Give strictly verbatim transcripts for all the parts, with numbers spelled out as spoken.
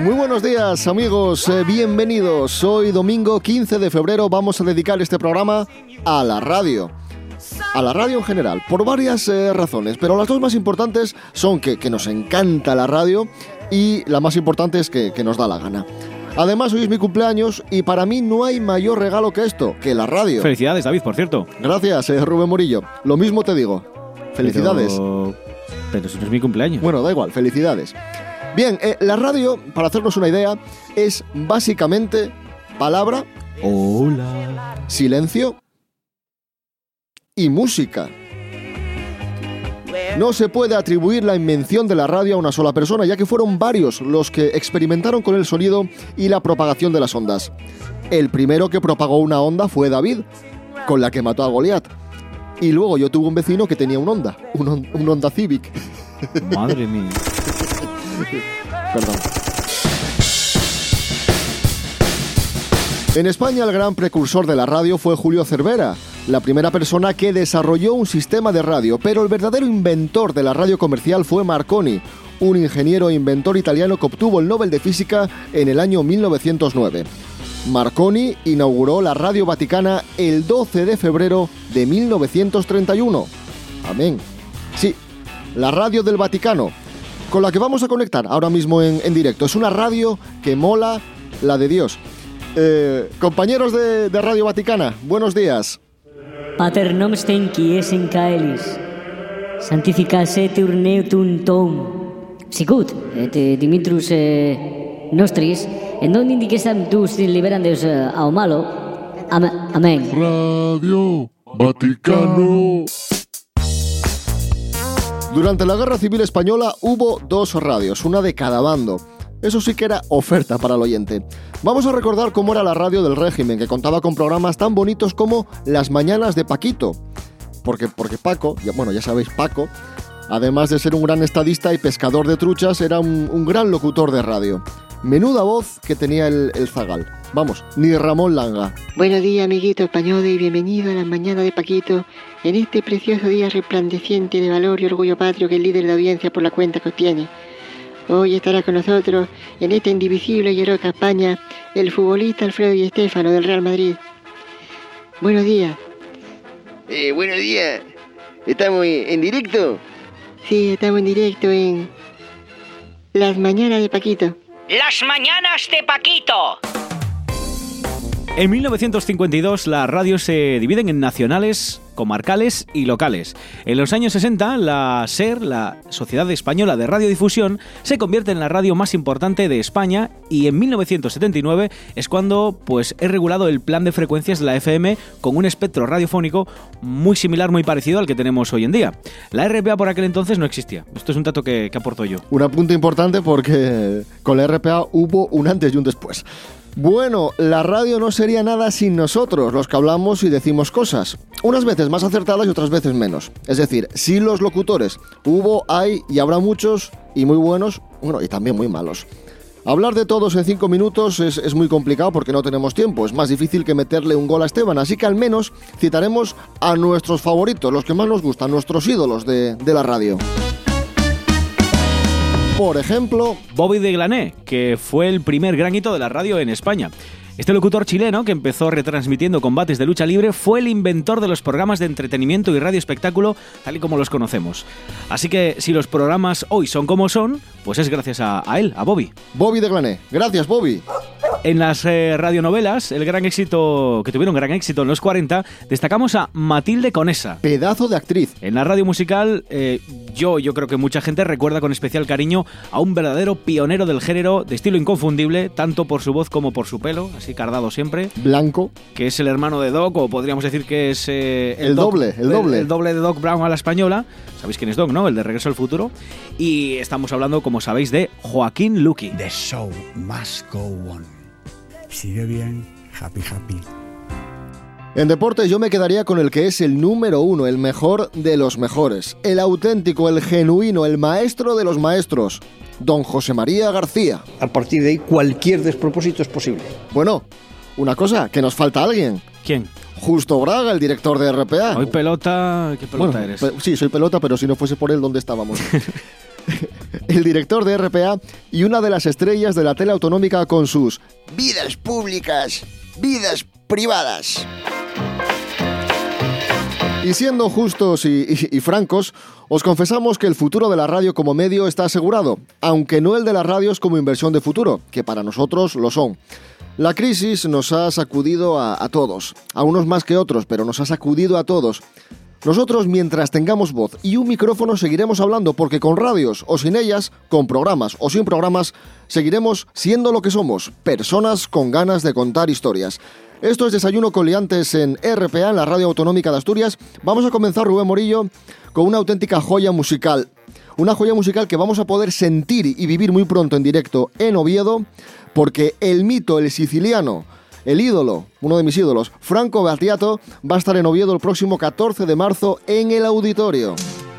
Muy buenos días, amigos, eh, bienvenidos. Hoy domingo quince de febrero vamos a dedicar este programa a la radio. A la radio en general, por varias eh, razones, pero las dos más importantes son que, que nos encanta la radio y la más importante es que, que nos da la gana. Además, hoy es mi cumpleaños y para mí no hay mayor regalo que esto, que la radio. Felicidades, David, por cierto. Gracias, eh, Rubén Murillo. Lo mismo te digo. Felicidades. Pero, pero si no es mi cumpleaños. Bueno, da igual, felicidades. Bien, eh, la radio, para hacernos una idea, es básicamente palabra, hola, silencio y música. No se puede atribuir la invención de la radio a una sola persona, ya que fueron varios los que experimentaron con el sonido y la propagación de las ondas. El primero que propagó una onda fue David, con la que mató a Goliat. Y luego yo tuve un vecino que tenía un Honda, un, on- un Honda Civic. Madre mía. Perdón. En España, el gran precursor de la radio fue Julio Cervera, la primera persona que desarrolló un sistema de radio, pero el verdadero inventor de la radio comercial fue Marconi, un ingeniero e inventor italiano que obtuvo el Nobel de Física en el año mil novecientos nueve. Marconi inauguró la Radio Vaticana el doce de febrero de mil novecientos treinta y uno. Amén. Sí, la Radio del Vaticano, con la que vamos a conectar ahora mismo en, en directo. Es una radio que mola la de Dios. Eh, compañeros de, de Radio Vaticana, buenos días. Pater nomen qui es in caelis, sanctificase te urneum tom. Sicut, et dimitrus eh, nostris, en non indiquesam tus liberandes eh, ao malo. Am- Amén. Radio Vaticano. Durante la Guerra Civil Española hubo dos radios, una de cada bando. Eso sí que era oferta para el oyente. Vamos a recordar cómo era la radio del régimen, que contaba con programas tan bonitos como Las Mañanas de Paquito. Porque, porque Paco, ya, bueno, ya sabéis, Paco, además de ser un gran estadista y pescador de truchas, era un, un gran locutor de radio. Menuda voz que tenía el, el zagal. Vamos, ni Ramón Langa. Buenos días, amiguito español, y bienvenido a las mañanas de Paquito, en este precioso día resplandeciente de valor y orgullo patrio que el líder de audiencia por la cuenta que obtiene. Hoy estará con nosotros, en esta indivisible y heroica España, el futbolista Alfredo Di Stéfano del Real Madrid. Buenos días. Eh, buenos días. ¿Estamos en directo? Sí, estamos en directo en Las Mañanas de Paquito. Las Mañanas de Paquito. En mil novecientos cincuenta y dos las radios se dividen en nacionales, comarcales y locales. En los años sesenta, la SER, la Sociedad Española de Radiodifusión, se convierte en la radio más importante de España y en mil novecientos setenta y nueve es cuando pues, es regulado el plan de frecuencias de la F M con un espectro radiofónico muy similar, muy parecido al que tenemos hoy en día. La R P A por aquel entonces no existía. Esto es un dato que, que aporto yo. Un apunte importante porque con la R P A hubo un antes y un después. Bueno, la radio no sería nada sin nosotros, los que hablamos y decimos cosas. Unas veces más acertadas y otras veces menos. Es decir, sin los locutores. Hubo, hay y habrá muchos y muy buenos, bueno, y también muy malos. Hablar de todos en cinco minutos es, es muy complicado porque no tenemos tiempo. Es más difícil que meterle un gol a Esteban. Así que al menos citaremos a nuestros favoritos, los que más nos gustan, nuestros ídolos de, de la radio. Por ejemplo, Bobby de Glané, que fue el primer gran hito de la radio en España. Este locutor chileno, que empezó retransmitiendo combates de lucha libre, fue el inventor de los programas de entretenimiento y radio espectáculo tal y como los conocemos. Así que si los programas hoy son como son, pues es gracias a, a él, a Bobby. Bobby de Glané. Gracias, Bobby. En las eh, radionovelas, el gran éxito que tuvieron gran éxito en los cuarenta, destacamos a Matilde Conesa. Pedazo de actriz. En la radio musical, eh, yo, yo creo que mucha gente recuerda con especial cariño a un verdadero pionero del género, de estilo inconfundible, tanto por su voz como por su pelo, así cardado siempre. Blanco. Que es el hermano de Doc, o podríamos decir que es eh, el, el Doc, doble, el doble. El, el doble de Doc Brown a la española. ¿Sabéis quién es Doc, no? El de Regreso al Futuro. Y estamos hablando, como sabéis, de Joaquín Luqui. The show must go on. Sigue bien, happy, happy. En deportes yo me quedaría con el que es el número uno, el mejor de los mejores, el auténtico, el genuino, el maestro de los maestros, don José María García. A partir de ahí cualquier despropósito es posible. Bueno, una cosa, que nos falta alguien. ¿Quién? Justo Braga, el director de R P A. Hoy pelota, ¿qué pelota bueno, eres? Pe- sí, soy pelota, pero si no fuese por él, ¿dónde estábamos? el director de R P A y una de las estrellas de la tele autonómica con sus vidas públicas, vidas privadas. Y siendo justos y, y, y francos, os confesamos que el futuro de la radio como medio está asegurado, aunque no el de las radios como inversión de futuro, que para nosotros lo son. La crisis nos ha sacudido a, a todos, a unos más que otros, pero nos ha sacudido a todos. Nosotros, mientras tengamos voz y un micrófono, seguiremos hablando, porque con radios o sin ellas, con programas o sin programas, seguiremos siendo lo que somos, personas con ganas de contar historias. Esto es Desayuno con Liantes en R P A, en la Radio Autonómica de Asturias. Vamos a comenzar, Rubén Morillo, con una auténtica joya musical. Una joya musical que vamos a poder sentir y vivir muy pronto en directo en Oviedo, porque el mito, el siciliano, el ídolo, uno de mis ídolos, Franco Battiato, va a estar en Oviedo el próximo catorce de marzo en el Auditorio.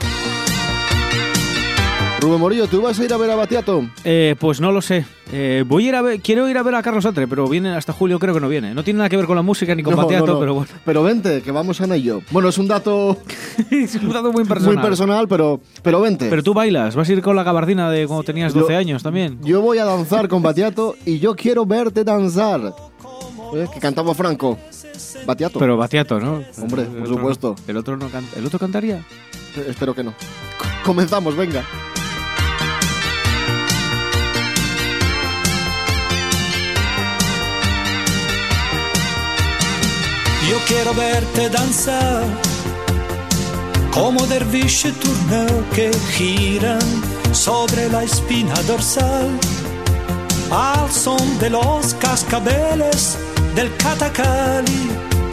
Rubén Morillo, ¿tú vas a ir a ver a Battiato? Eh, pues no lo sé. Eh, voy a ir a ver, quiero ir a ver a Carlos Atre, pero viene hasta julio, creo que no viene. No tiene nada que ver con la música ni con no, Battiato, no, no. pero bueno. Pero vente, que vamos Ana y yo. Bueno, es un dato... es un dato muy personal. Muy personal, pero, pero vente. Pero tú bailas, vas a ir con la gabardina de cuando tenías doce yo, años también. Yo voy a danzar con Battiato y yo quiero verte danzar. ¿Eh? Que cantaba Franco. Battiato. Pero Battiato, ¿no? Hombre, el por supuesto. No. ¿El otro no canta? ¿El otro cantaría? Eh, espero que no. Comenzamos, venga. Yo quiero verte danzar como derviche turneo que giran sobre la espina dorsal al son de los cascabeles del Catacali.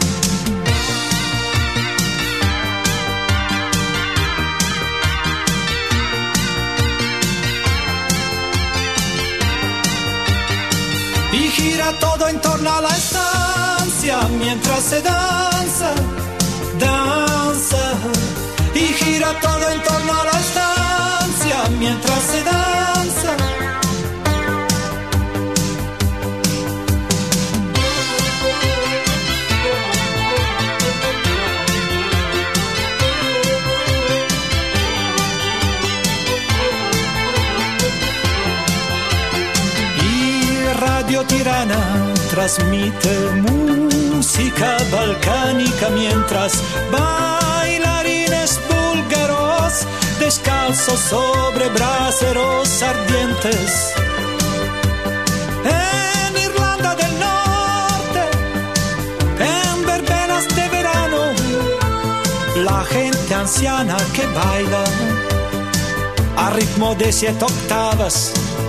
Y gira todo en torno a la estancia mientras se danza, danza. Y gira todo en torno a la estancia mientras se danza. Radio Tirana transmite música balcánica mientras bailarines búlgaros descalzos sobre braseros ardientes. En Irlanda del Norte, en verbenas de verano, la gente anciana que baila a ritmo de siete octavas.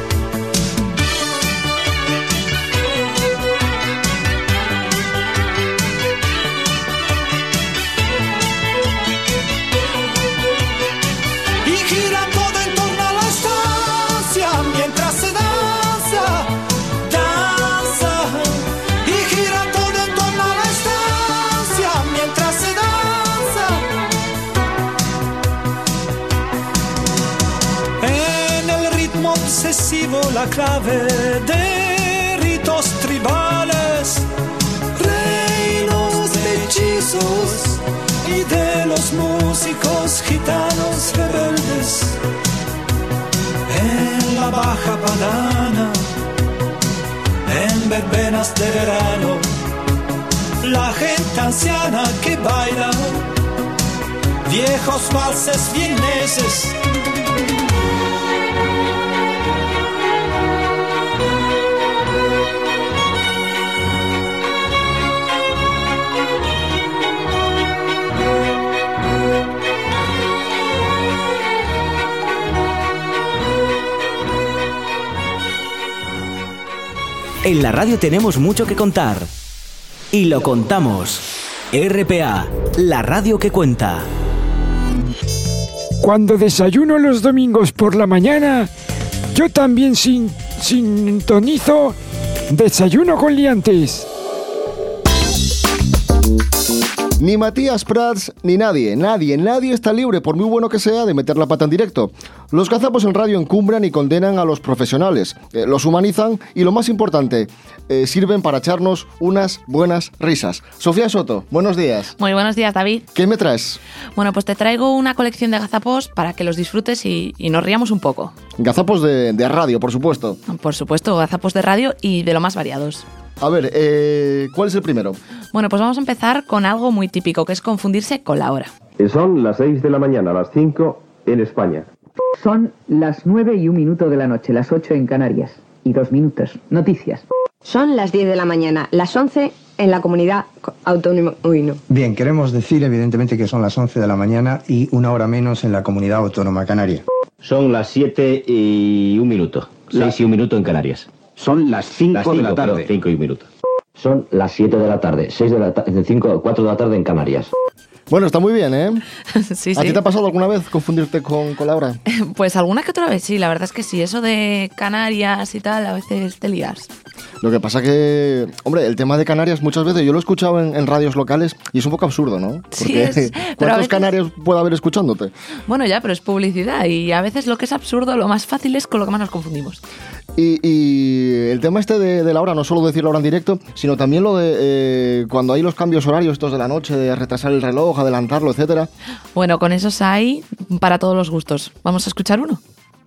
La clave de ritos tribales, reinos de hechizos y de los músicos gitanos rebeldes. En la Baja Padana, en verbenas de verano, la gente anciana que baila viejos valses vieneses. En la radio tenemos mucho que contar. Y lo contamos. R P A, la radio que cuenta. Cuando desayuno los domingos por la mañana, yo también sin, sintonizo Desayuno con Liantes. Ni Matías Prats ni nadie, nadie, nadie está libre, por muy bueno que sea, de meter la pata en directo. Los gazapos en radio encumbran y condenan a los profesionales, eh, los humanizan y, lo más importante, eh, sirven para echarnos unas buenas risas. Sofía Soto, buenos días. Muy buenos días, David. ¿Qué me traes? Bueno, pues te traigo una colección de gazapos para que los disfrutes y, y nos riamos un poco. Gazapos de, de radio, por supuesto. Por supuesto, gazapos de radio y de lo más variados. A ver, eh, ¿cuál es el primero? Bueno, pues vamos a empezar con algo muy típico, que es confundirse con la hora. Son las seis de la mañana, las cinco en España. Son las nueve y un minuto de la noche, las ocho en Canarias. Y dos minutos. Noticias. Son las diez de la mañana, las once en la comunidad autónoma... Uy, no. Bien, queremos decir evidentemente que son las once de la mañana y una hora menos en la comunidad autónoma canaria. Son las siete y un minuto. seis y un minuto en Canarias. Son las cinco de la tarde. cinco y un minuto. Son las siete de la tarde, seis de la tarde, cinco, cuatro de la tarde en Canarias. Bueno, está muy bien, ¿eh? Sí, sí. ¿A ti te ha pasado alguna vez confundirte con, con la hora? Pues alguna que otra vez, sí. La verdad es que sí. Eso de Canarias y tal, a veces te lías. Lo que pasa que, hombre, el tema de Canarias muchas veces yo lo he escuchado en, en radios locales y es un poco absurdo, ¿no? Porque sí, es, ¿cuántos veces... canarios puede haber escuchándote? Bueno, ya, pero es publicidad y a veces lo que es absurdo, lo más fácil es con lo que más nos confundimos. Y, y el tema este de, de la hora, no solo decir la hora en directo, sino también lo de eh, cuando hay los cambios horarios estos de la noche, de retrasar el reloj, adelantarlo, etcétera. Bueno, con esos hay para todos los gustos. Vamos a escuchar uno.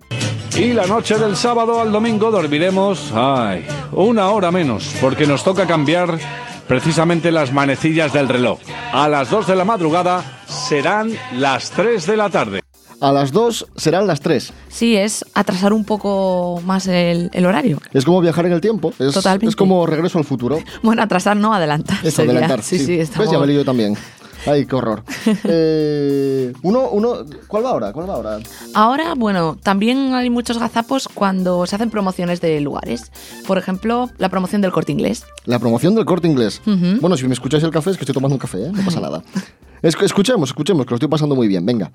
Y la noche del sábado al domingo dormiremos, ay, una hora menos, porque nos toca cambiar precisamente las manecillas del reloj. A las dos de la madrugada serán las tres de la tarde. A las dos serán las tres. Sí, es atrasar un poco más el, el horario. Es como viajar en el tiempo. Es, Totalmente. Es como Regreso al Futuro. Bueno, atrasar no, adelantar. Es sería. adelantar, sí. sí. sí estamos... Pues ya me lío yo también. Ay, qué horror. eh, uno, uno, ¿Cuál va ahora? ¿Cuál va ahora? Ahora, bueno, también hay muchos gazapos cuando se hacen promociones de lugares. Por ejemplo, la promoción del Corte Inglés. La promoción del Corte Inglés. Uh-huh. Bueno, si me escucháis el café, es que estoy tomando un café, ¿eh? No pasa nada. Es, escuchemos, escuchemos, que lo estoy pasando muy bien. Venga.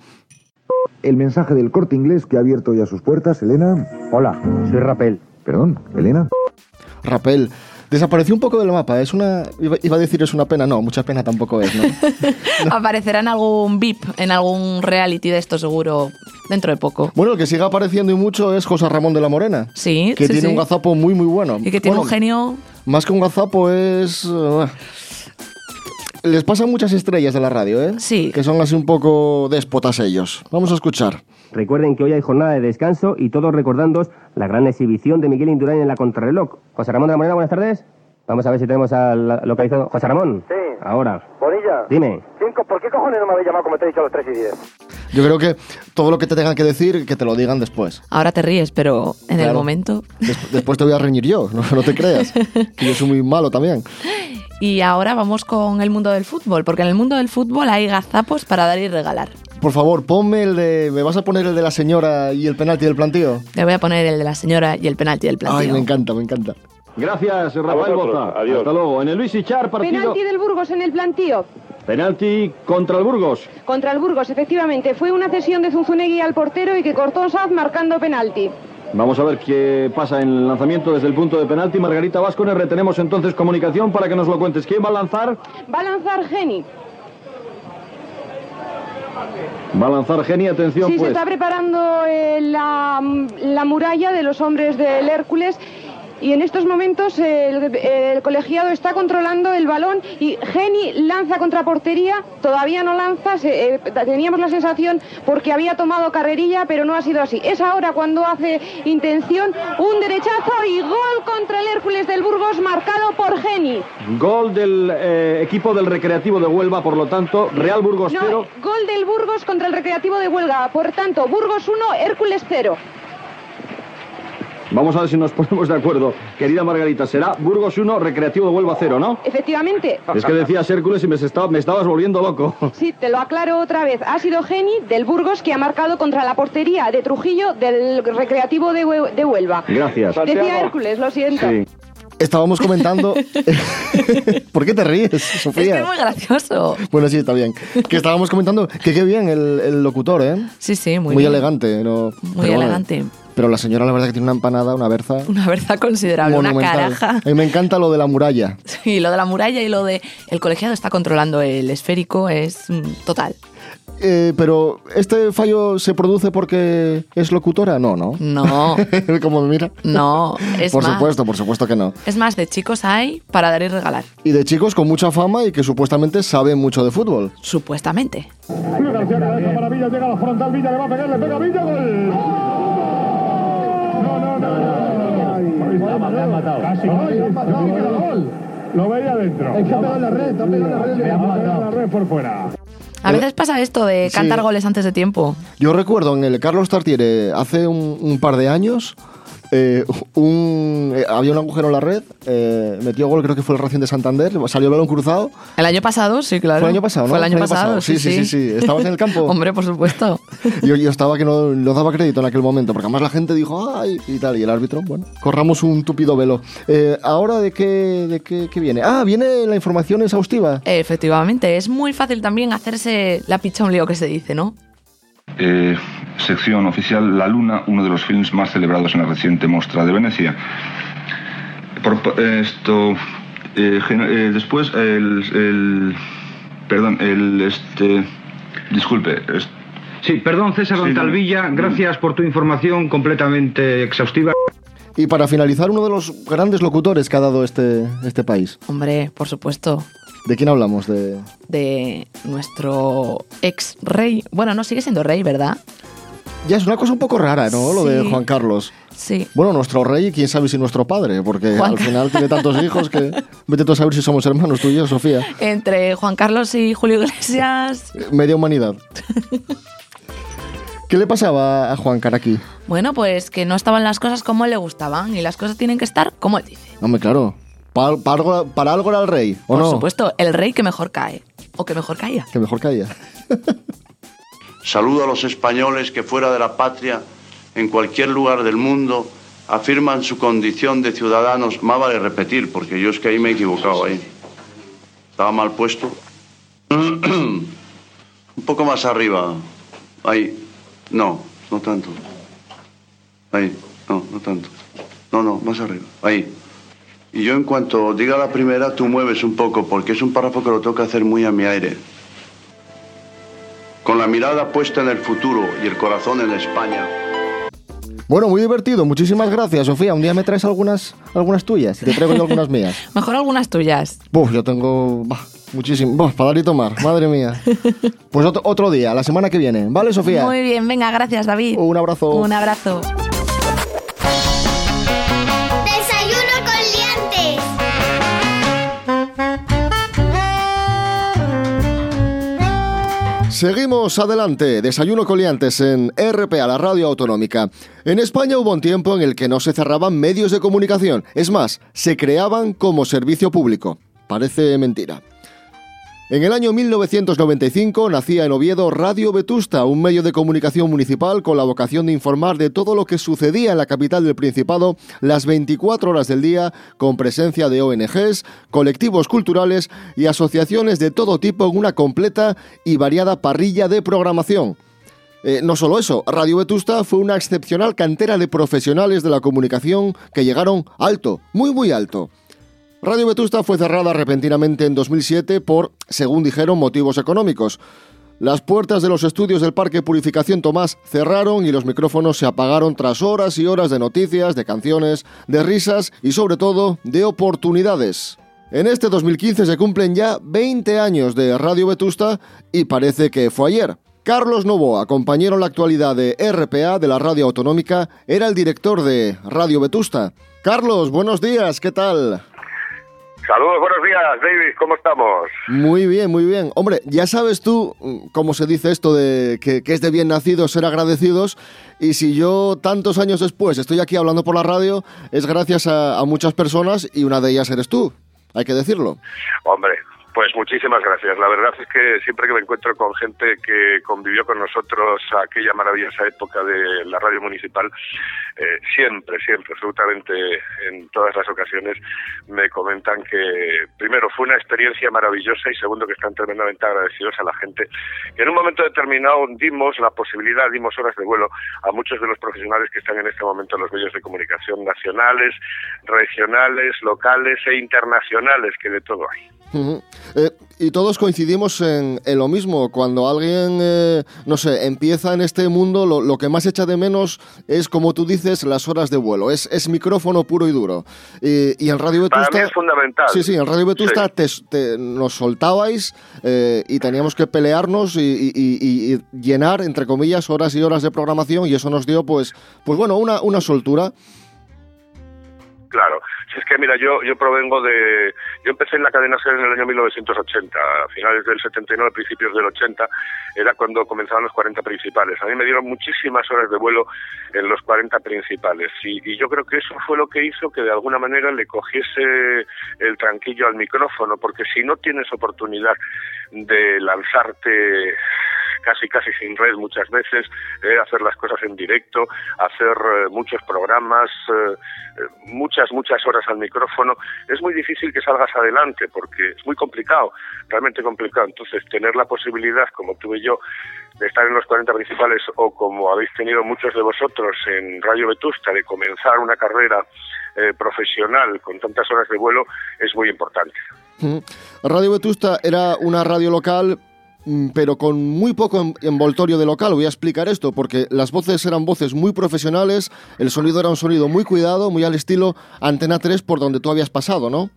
El mensaje del Corte Inglés que ha abierto ya sus puertas, Elena. Hola, soy Rapel. Perdón, Elena. Rapel. Desapareció un poco del mapa, es una... Iba, iba a decir es una pena, no, mucha pena tampoco es, ¿no? no. Aparecerá en algún V I P, en algún reality de esto seguro, dentro de poco. Bueno, el que sigue apareciendo y mucho es José Ramón de la Morena. Sí, Que sí, tiene sí. un gazapo muy, muy bueno. Y que tiene bueno, un genio... Más que un gazapo es... Uh, les pasan muchas estrellas de la radio, ¿eh? Sí. Que son así un poco déspotas ellos. Vamos a escuchar. Recuerden que hoy hay jornada de descanso y todos recordándoos la gran exhibición de Miguel Indurain en la contrarreloj. José Ramón de la Morena, buenas tardes. Vamos a ver si tenemos al localizado. José Ramón. Sí. Ahora. Bonilla. Dime. Cinco, ¿por qué cojones no me habéis llamado como te he dicho a los tres y diez? Yo creo que todo lo que te tengan que decir, que te lo digan después. Ahora te ríes, pero en claro. el momento... Des- después te voy a reñir yo, no, no te creas. Que yo soy muy malo también. Y ahora vamos con el mundo del fútbol, porque en el mundo del fútbol hay gazapos para dar y regalar. Por favor, ponme el de... ¿Me vas a poner el de la señora y el penalti del plantío? Le voy a poner el de la señora y el penalti del plantío. Ay, me encanta, me encanta. Gracias, Rafael Boza. Adiós. Hasta luego. En el Luis Ichar, partido... Penalti del Burgos en el plantío. Penalti contra el Burgos. Contra el Burgos, efectivamente. Fue una cesión de Zunzunegui al portero y que cortó Saz marcando penalti. Vamos a ver qué pasa en el lanzamiento desde el punto de penalti. Margarita Vázquez, retenemos entonces comunicación para que nos lo cuentes. ¿Quién va a lanzar? Va a lanzar Geni. Va a lanzar Geni, atención Sí, pues. se está preparando eh, la, la muralla de los hombres del Hércules. Y en estos momentos eh, el, el colegiado está controlando el balón y Geni lanza contra portería, todavía no lanza, se, eh, teníamos la sensación porque había tomado carrerilla, pero no ha sido así. Es ahora cuando hace intención, un derechazo y gol contra el Hércules del Burgos marcado por Geni. Gol del eh, equipo del Recreativo de Huelva, por lo tanto, Real Burgos no, cero. Gol del Burgos contra el Recreativo de Huelva, por tanto, Burgos uno, Hércules cero. Vamos a ver si nos ponemos de acuerdo. Querida Margarita, será Burgos uno, Recreativo de Huelva cero, ¿no? Efectivamente. Es que decías Hércules y me, estaba, me estabas volviendo loco. Sí, te lo aclaro otra vez. Ha sido Geni del Burgos que ha marcado contra la portería de Trujillo del Recreativo de, Hue- de Huelva. Gracias. Decía Hércules, lo siento. Sí. Estábamos comentando... ¿Por qué te ríes, Sofía? Es que es muy gracioso. Bueno, sí, está bien. Que estábamos comentando que qué bien el, el locutor, ¿eh? Sí, sí, muy, muy bien. elegante. ¿no? Muy Pero elegante. Bueno, Pero la señora la verdad que tiene una empanada, una berza... Una berza considerable, una caraja. A mí me encanta lo de la muralla. Sí, lo de la muralla y lo de el colegiado está controlando el esférico es mm, total. Eh, pero, ¿este fallo se produce porque es locutora? No, ¿no? No. ¿Cómo me mira? No, es Por más, supuesto, por supuesto que no. Es más, de chicos hay para dar y regalar. Y de chicos con mucha fama y que supuestamente saben mucho de fútbol. Supuestamente. García cabeza para Villa, llega a la frontal, Villa le va a pegar, le pega Villa, gol. No, no, no, no. matado. Casi gol. Lo veía dentro. Es que ha pegado en la red, ha pegado en la red, le ha pegado la red por fuera. A veces pasa esto de cantar sí. goles antes de tiempo. Yo recuerdo en el Carlos Tartiere hace un, un par de años, eh, un, eh, había un agujero en la red, eh, metió gol, creo que fue el Racing de Santander, salió el balón cruzado. El año pasado, sí, claro. Fue el año pasado, ¿no? Fue el año, Fue el año pasado, pasado. Sí, sí, sí, sí, sí. ¿Estabas en el campo? Hombre, por supuesto. Yo, yo estaba que no, no daba crédito en aquel momento, porque además la gente dijo, ay, y tal, y el árbitro, bueno, corramos un tupido velo. Eh, ¿Ahora de qué, de qué, qué viene? Ah, viene la información exhaustiva. Efectivamente, es muy fácil también hacerse la picha un lío que se dice, ¿no? Eh, sección oficial La Luna, uno de los films más celebrados en la reciente Mostra de Venecia. Por, esto, eh, eh, después el, el, perdón, el este, disculpe. Es, sí, perdón, César Montalvilla, sí, gracias por tu información completamente exhaustiva. Y para finalizar, uno de los grandes locutores que ha dado este, este país. Hombre, por supuesto. ¿De quién hablamos? De... de nuestro ex rey. Bueno, no, sigue siendo rey, ¿verdad? Ya es una cosa un poco rara, ¿no? Sí. Lo de Juan Carlos. Sí. Bueno, nuestro rey, quién sabe si nuestro padre, porque Juan al final tiene tantos hijos que vete tú a saber si somos hermanos, tú y yo, Sofía. Entre Juan Carlos y Julio Iglesias... Media humanidad. ¿Qué le pasaba a Juan Caraqui? Bueno, pues que no estaban las cosas como le gustaban y las cosas tienen que estar como él dice. Hombre, claro. Para, para, algo, para algo era el rey, ¿o Por no? Por supuesto, el rey que mejor cae. O que mejor caía. Que mejor caía. Saludo a los españoles que fuera de la patria, en cualquier lugar del mundo, afirman su condición de ciudadanos. Más vale repetir, porque yo es que ahí me he equivocado ahí. Estaba mal puesto. Un poco más arriba. Ahí. No, no tanto. Ahí. No, no tanto. No, no, más arriba. Ahí. Y yo en cuanto diga la primera, tú mueves un poco, porque es un párrafo que lo tengo que hacer muy a mi aire. Con la mirada puesta en el futuro y el corazón en España. Bueno, muy divertido. Muchísimas gracias, Sofía. Un día me traes algunas, algunas tuyas y te traigo yo algunas mías. Mejor algunas tuyas. Buf, yo tengo bah, muchísimo. Buf, para dar y tomar. Madre mía. Pues otro, otro día, la semana que viene. ¿Vale, Sofía? Muy bien, venga, gracias, David. Un abrazo. Un abrazo. Seguimos adelante, Desayuno con Liantes en R P A, la radio autonómica. En España hubo un tiempo en el que no se cerraban medios de comunicación, es más, se creaban como servicio público. Parece mentira. En el año mil novecientos noventa y cinco nacía en Oviedo Radio Vetusta, un medio de comunicación municipal con la vocación de informar de todo lo que sucedía en la capital del Principado las veinticuatro horas del día, con presencia de O N Ges, colectivos culturales y asociaciones de todo tipo en una completa y variada parrilla de programación. Eh, no solo eso, Radio Vetusta fue una excepcional cantera de profesionales de la comunicación que llegaron alto, muy muy alto. Radio Vetusta fue cerrada repentinamente en dos mil siete por, según dijeron, motivos económicos. Las puertas de los estudios del Parque Purificación Tomás cerraron y los micrófonos se apagaron tras horas y horas de noticias, de canciones, de risas y sobre todo de oportunidades. En este dos mil quince se cumplen ya veinte años de Radio Vetusta y parece que fue ayer. Carlos Novoa, compañero en la actualidad de R P A de la radio autonómica, era el director de Radio Vetusta. Carlos, buenos días, ¿qué tal? Saludos, buenos días, David, ¿cómo estamos? Muy bien, muy bien. Hombre, ya sabes tú cómo se dice esto de que, que es de bien nacidos ser agradecidos, y si yo tantos años después estoy aquí hablando por la radio, es gracias a, a muchas personas y una de ellas eres tú, hay que decirlo. Hombre, Pues muchísimas gracias. La verdad es que siempre que me encuentro con gente que convivió con nosotros aquella maravillosa época de la radio municipal, eh, siempre, siempre, absolutamente en todas las ocasiones me comentan que primero fue una experiencia maravillosa y segundo que están tremendamente agradecidos a la gente que en un momento determinado dimos la posibilidad, dimos horas de vuelo a muchos de los profesionales que están en este momento en los medios de comunicación nacionales, regionales, locales e internacionales, que de todo hay. Uh-huh. Eh, y todos coincidimos en, en lo mismo. Cuando alguien, eh, no sé, empieza en este mundo, lo, lo que más echa de menos es, como tú dices, las horas de vuelo. Es, es micrófono puro y duro. Y, y en Radio Vetusta... Para mí es fundamental. Sí, sí, en Radio Vetusta sí. te, te, nos soltabais eh, y teníamos que pelearnos y, y, y, y llenar, entre comillas, horas y horas de programación, y eso nos dio, pues, pues bueno, una, una soltura. Claro, si es que mira, yo yo provengo de... Yo empecé en la cadena SER en el año mil novecientos ochenta, a finales del setenta y nueve, principios del ochenta, era cuando comenzaban los cuarenta principales. A mí me dieron muchísimas horas de vuelo en los cuarenta principales y, y yo creo que eso fue lo que hizo que de alguna manera le cogiese el tranquillo al micrófono, porque si no tienes oportunidad de lanzarte casi casi sin red muchas veces, eh, hacer las cosas en directo, hacer eh, muchos programas, eh, muchas, muchas horas al micrófono, es muy difícil que salgas adelante porque es muy complicado, realmente complicado. Entonces, tener la posibilidad, como tuve yo, de estar en los cuarenta principales o como habéis tenido muchos de vosotros en Radio Vetusta, de comenzar una carrera eh, profesional con tantas horas de vuelo, es muy importante. Radio Vetusta era una radio local, pero con muy poco envoltorio de local. Voy a explicar esto, porque las voces eran voces muy profesionales, el sonido era un sonido muy cuidado, muy al estilo Antena tres, por donde tú habías pasado, ¿no?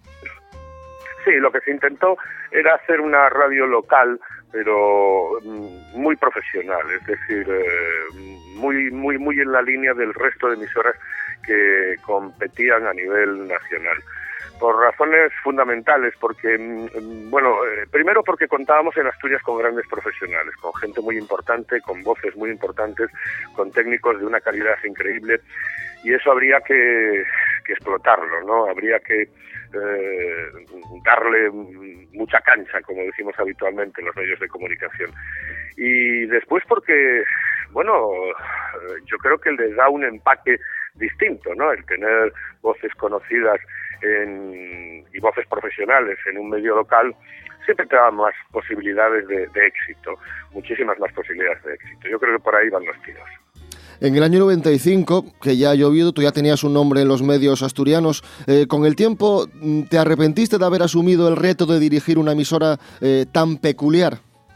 Sí, lo que se intentó era hacer una radio local, pero muy profesional, es decir, eh, muy, muy, muy en la línea del resto de emisoras que competían a nivel nacional. Por razones fundamentales, porque, bueno, eh, primero porque contábamos en Asturias con grandes profesionales, con gente muy importante, con voces muy importantes, con técnicos de una calidad increíble, y eso habría que, que explotarlo, ¿no? Habría que eh, darle mucha cancha, como decimos habitualmente en los medios de comunicación. Y después porque, bueno, yo creo que les da un empaque distinto, ¿no? El tener voces conocidas En, y voces profesionales en un medio local siempre te da más posibilidades de, de éxito, muchísimas más posibilidades de éxito. Yo creo que por ahí van los tiros. En el año noventa y cinco, que ya ha llovido, tú ya tenías un nombre en los medios asturianos. Eh, con el tiempo, ¿te arrepentiste de haber asumido el reto de dirigir una emisora eh, tan peculiar?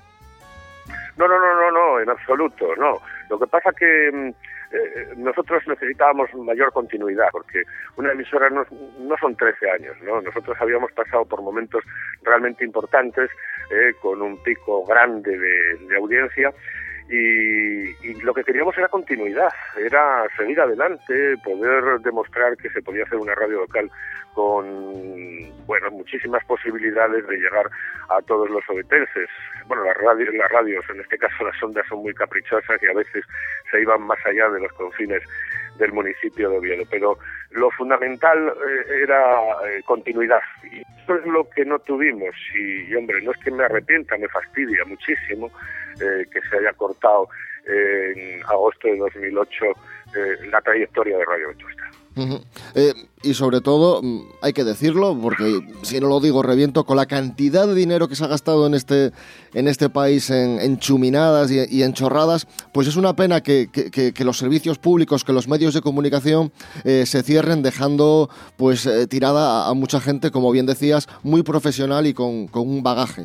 No, no, no, no, no, en absoluto, no. Lo que pasa que Eh, nosotros necesitábamos mayor continuidad, porque una emisora no, no son trece años, ¿no? Nosotros habíamos pasado por momentos realmente importantes, eh, con un pico grande de, de audiencia, y, y lo que queríamos era continuidad, era seguir adelante, poder demostrar que se podía hacer una radio local con, bueno, muchísimas posibilidades de llegar a todos los obetenses. Bueno, las radios, las radios, en este caso las ondas, son muy caprichosas y a veces se iban más allá de los confines del municipio de Oviedo, pero lo fundamental eh, era eh, continuidad, y eso es lo que no tuvimos. Y, y hombre, no es que me arrepienta, me fastidia muchísimo eh, que se haya cortado eh, en agosto de dos mil ocho eh, la trayectoria de Radio Vetusta. Uh-huh. Eh, y sobre todo, hay que decirlo, porque si no lo digo reviento, con la cantidad de dinero que se ha gastado en este en este país en, en chuminadas y, y en chorradas, pues es una pena que, que, que los servicios públicos, que los medios de comunicación eh, se cierren, dejando pues eh, tirada a, a mucha gente, como bien decías, muy profesional y con, con un bagaje.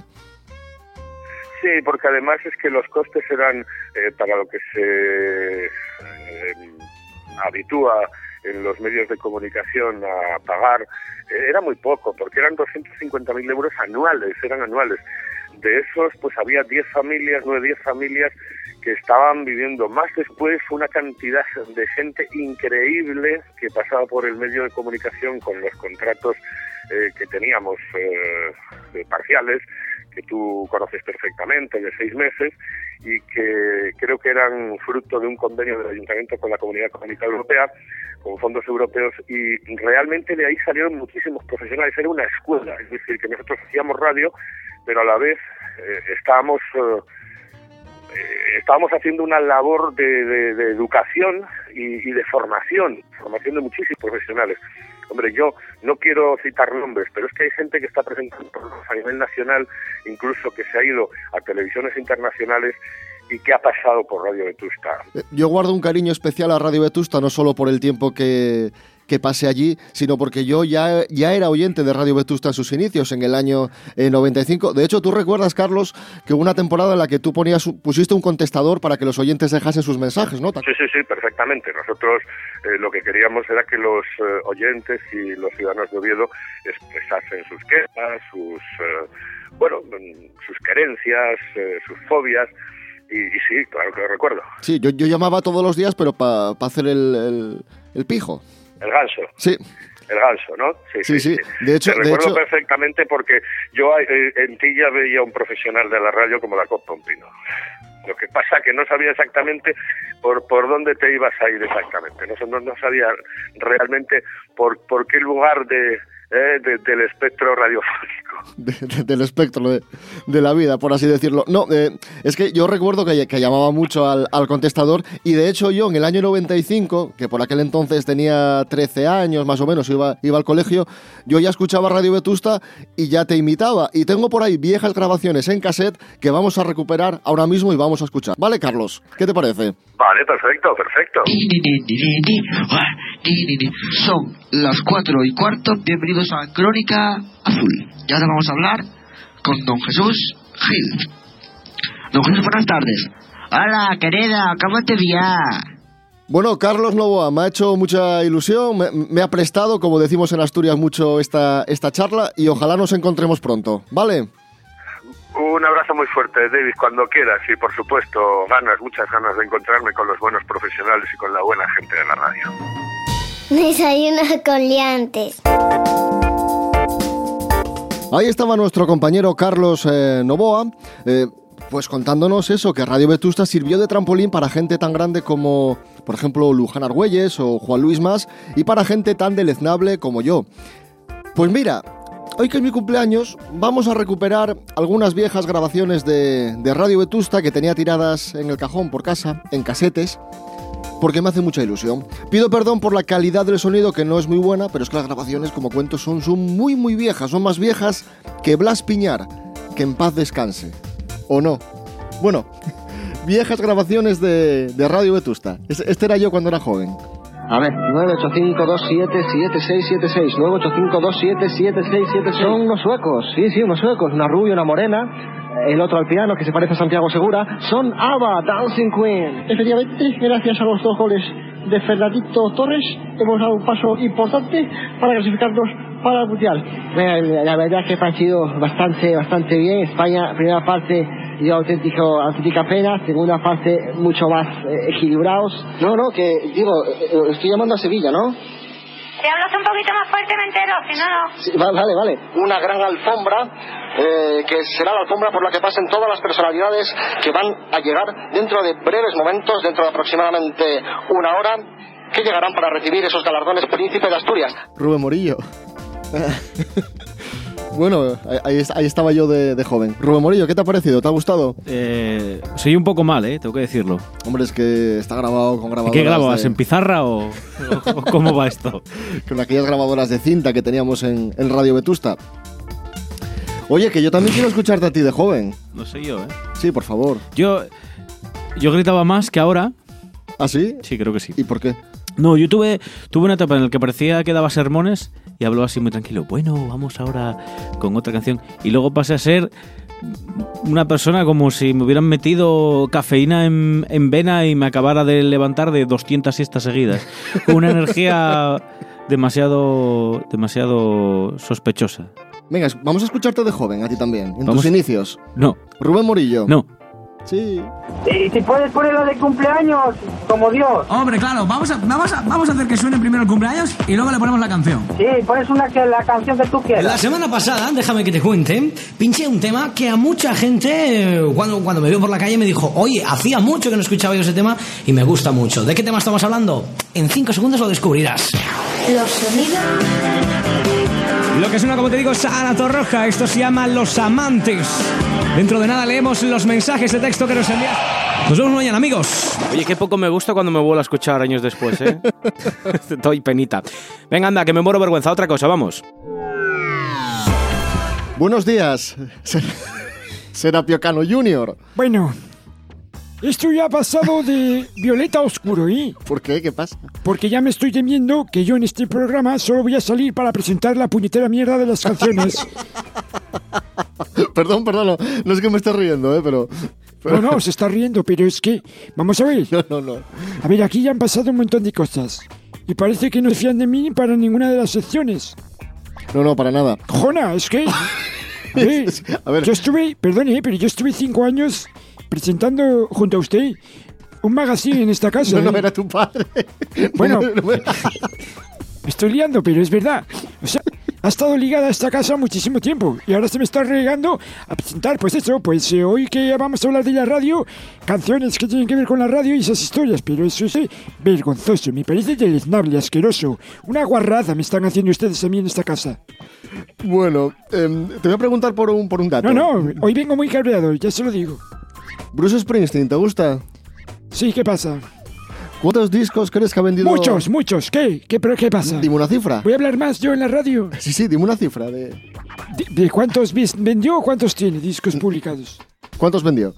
Sí, porque además es que los costes eran, eh, para lo que se eh, habitúa en los medios de comunicación a pagar, eh, era muy poco, porque eran doscientos cincuenta mil euros anuales, eran anuales. De esos, pues había diez familias, nueve, diez familias que estaban viviendo. Más después, una cantidad de gente increíble que pasaba por el medio de comunicación con los contratos eh, que teníamos eh, parciales, que tú conoces perfectamente, de seis meses, y que creo que eran fruto de un convenio del Ayuntamiento con la Comunidad Económica Europea, con fondos europeos, y realmente de ahí salieron muchísimos profesionales. Era una escuela, es decir, que nosotros hacíamos radio pero a la vez eh, estábamos eh, eh, estábamos haciendo una labor de, de, de educación y, y de formación, formación de muchísimos profesionales. Hombre, yo no quiero citar nombres, pero es que hay gente que está presentando a nivel nacional, incluso que se ha ido a televisiones internacionales y que ha pasado por Radio Vetusta. Yo guardo un cariño especial a Radio Vetusta, no solo por el tiempo que, que pasé allí, sino porque yo ya, ya era oyente de Radio Vetusta en sus inicios, en el año eh, noventa y cinco. De hecho, tú recuerdas, Carlos, que hubo una temporada en la que tú ponías, pusiste un contestador para que los oyentes dejasen sus mensajes, ¿no? Sí, sí, sí, perfectamente. Nosotros eh, lo que queríamos era que los eh, oyentes y los ciudadanos de Oviedo expresasen sus quejas, sus, eh, bueno, sus querencias, eh, sus fobias. Y, y sí, claro que lo recuerdo. Sí, yo, yo llamaba todos los días, pero para pa hacer el, el, el pijo. El ganso. Sí. El ganso, ¿no? Sí, sí. sí, sí. De hecho, Te recuerdo de hecho... perfectamente porque yo eh, en ti ya veía un profesional de la radio como la copa un pino. Lo que pasa que no sabía exactamente por por dónde te ibas a ir exactamente. No, no, no sabía realmente por, por qué lugar de... Eh, de, del espectro radiofónico. De, de, del espectro de, de la vida, por así decirlo. No, eh, es que yo recuerdo que, que llamaba mucho al, al contestador y de hecho yo en el año noventa y cinco, que por aquel entonces tenía trece años más o menos, iba, iba al colegio, yo ya escuchaba Radio Vetusta y ya te imitaba. Y tengo por ahí viejas grabaciones en cassette que vamos a recuperar ahora mismo y vamos a escuchar. ¿Vale, Carlos? ¿Qué te parece? Vale, perfecto, perfecto. Son las cuatro y cuarto, bienvenidos a Crónica Azul. Y ahora vamos a hablar con don Jesús Gil. Don Jesús, buenas tardes. Hola, querida, ¿cómo te va? Bueno, Carlos Novoa, me ha hecho mucha ilusión, me, me ha prestado, como decimos en Asturias, mucho esta, esta charla y ojalá nos encontremos pronto, ¿vale? Un abrazo muy fuerte, David, cuando quieras y por supuesto ganas, muchas ganas de encontrarme con los buenos profesionales y con la buena gente de la radio. Desayuno con liantes. Ahí estaba nuestro compañero Carlos eh, Novoa, eh, pues contándonos eso, que Radio Vetusta sirvió de trampolín para gente tan grande como, por ejemplo, Luján Argüelles o Juan Luis Mas, y para gente tan deleznable como yo. Pues mira, hoy que es mi cumpleaños, vamos a recuperar algunas viejas grabaciones de, de Radio Vetusta que tenía tiradas en el cajón por casa, en casetes, porque me hace mucha ilusión. Pido perdón por la calidad del sonido, que no es muy buena, pero es que las grabaciones, como cuento, son, son muy, muy viejas. Son más viejas que Blas Piñar, que en paz descanse. ¿O no? Bueno, viejas grabaciones de, de Radio Vetusta. Este era yo cuando era joven. A ver, nueve ocho cinco dos siete siete seis siete seis, nueve ocho cinco dos siete siete seis siete seis. Son unos suecos, sí, sí, unos suecos, una rubia, una morena, el otro al piano que se parece a Santiago Segura. Son ABBA, Dancing Queen. Efectivamente, gracias a los dos goles de Fernandito Torres, hemos dado un paso importante para clasificarnos para el Mundial. La, la verdad es que ha sido bastante, bastante bien. España, primera parte, dio auténtico, auténtica pena, segunda parte mucho más eh, equilibrados. No, no, que digo, eh, estoy llamando a Sevilla, ¿no? Si hablas un poquito más fuerte me entero, si no, no. Sí, vale, vale. Una gran alfombra, eh, que será la alfombra por la que pasen todas las personalidades que van a llegar dentro de breves momentos, dentro de aproximadamente una hora, que llegarán para recibir esos galardones Príncipe de Asturias. Rubén Morillo. Bueno, ahí, ahí estaba yo de, de joven. Rubén Morillo, ¿qué te ha parecido? ¿Te ha gustado? Eh, soy un poco mal, ¿eh? Tengo que decirlo. Hombre, es que está grabado con grabadoras. ¿Qué grababas? De... ¿En pizarra o, o cómo va esto? Con aquellas grabadoras de cinta que teníamos en, en Radio Vetusta. Oye, que yo también quiero escucharte a ti de joven. No sé yo, ¿eh? Sí, por favor. Yo, yo gritaba más que ahora. ¿Ah, sí? Sí, creo que sí. ¿Y por qué? No, yo tuve, tuve una etapa en la que parecía que daba sermones y hablaba así muy tranquilo. Bueno, vamos ahora con otra canción. Y luego pasé a ser una persona como si me hubieran metido cafeína en, en vena y me acabara de levantar de doscientas siestas seguidas. Con una energía demasiado, demasiado sospechosa. Venga, vamos a escucharte de joven, a ti también, en ¿Vamos? tus inicios. No. Rubén Morillo. No. Sí. Y si puedes ponerlo de cumpleaños, como Dios. Hombre, claro, vamos a, vamos a, vamos a hacer que suene primero el cumpleaños y luego le ponemos la canción. Sí, pones una que la canción que tú quieras. La semana pasada, déjame que te cuente, pinché un tema que a mucha gente, cuando, cuando me vio por la calle, me dijo, oye, hacía mucho que no escuchaba yo ese tema y me gusta mucho. ¿De qué tema estamos hablando? En cinco segundos lo descubrirás. Los sonidos. Lo que que suena, como te digo, Sara Torroja. Esto se llama Los Amantes. Dentro de nada leemos los mensajes de texto que nos envían. Nos vemos mañana, amigos. Oye, qué poco me gusta cuando me vuelvo a escuchar años después, ¿eh? Estoy penita. Venga, anda, que me muero vergüenza. Otra cosa, vamos. Buenos días, Serapio Cano junior Bueno, esto ya ha pasado de violeta a oscuro, ¿eh? ¿Por qué? ¿Qué pasa? Porque ya me estoy temiendo que yo en este programa solo voy a salir para presentar la puñetera mierda de las canciones. Perdón, perdón, no, no es que me esté riendo, ¿eh? Pero... pero... No, no, se está riendo, pero es que... Vamos a ver. No, no, no. A ver, aquí ya han pasado un montón de cosas. Y parece que no se fían de mí para ninguna de las secciones. No, no, para nada. Jona, es que... A ver, a ver, yo estuve, perdone, pero yo estuve cinco años presentando junto a usted un magazine en esta casa. No, no, ¿eh? era tu padre. Bueno, no, no, no. me estoy liando, pero es verdad. O sea, ha estado ligada a esta casa muchísimo tiempo y ahora se me está regando a presentar, pues eso, pues eh, hoy que vamos a hablar de la radio, canciones que tienen que ver con la radio y esas historias, pero eso es eh, vergonzoso, me parece deleznable, asqueroso. Una guarrada me están haciendo ustedes a mí en esta casa. Bueno, eh, te voy a preguntar por un, por un dato. No, no, hoy vengo muy cabreado, ya se lo digo. Bruce Springsteen, ¿te gusta? Sí, ¿qué pasa? ¿Cuántos discos crees que ha vendido? Muchos, muchos. ¿Qué? ¿Qué, pero qué pasa? Dime una cifra. ¿Voy a hablar más yo en la radio? Sí, sí, dime una cifra. ¿De, ¿De, de cuántos vendió o cuántos tiene discos publicados? ¿Cuántos vendió?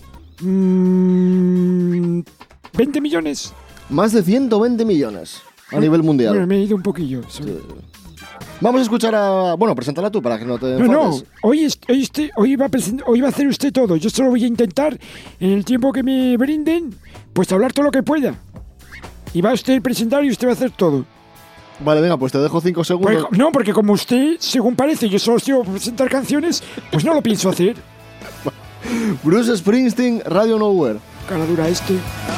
Mm, ¿veinte millones? Más de ciento veinte millones a bueno, nivel mundial. Bueno, me he ido un poquillo. Sí. Vamos a escuchar a... Bueno, preséntala tú para que no te enfades. No, no, hoy, es, hoy, este, hoy, va a present, hoy va a hacer usted todo. Yo solo voy a intentar, en el tiempo que me brinden, pues hablar todo lo que pueda. Y va usted a presentar y usted va a hacer todo. Vale, venga, pues te dejo cinco segundos. Pues, no, porque como usted, según parece, yo solo sigo presentar canciones, pues no lo pienso hacer. Bruce Springsteen, Radio Nowhere. Cara dura este.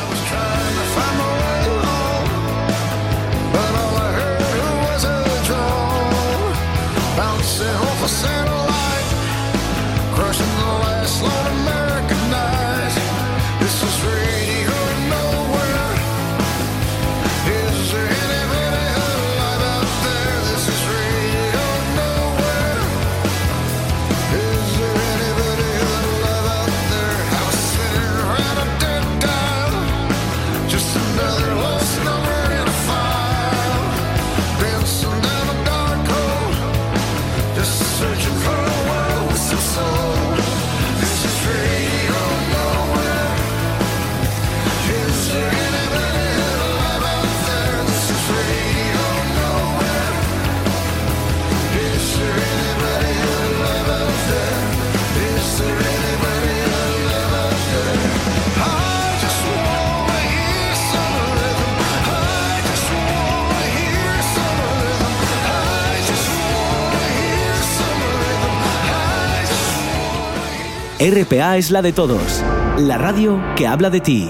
R P A es la de todos, la radio que habla de ti.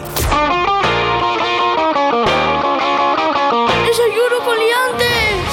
¡Desayuno con liantes!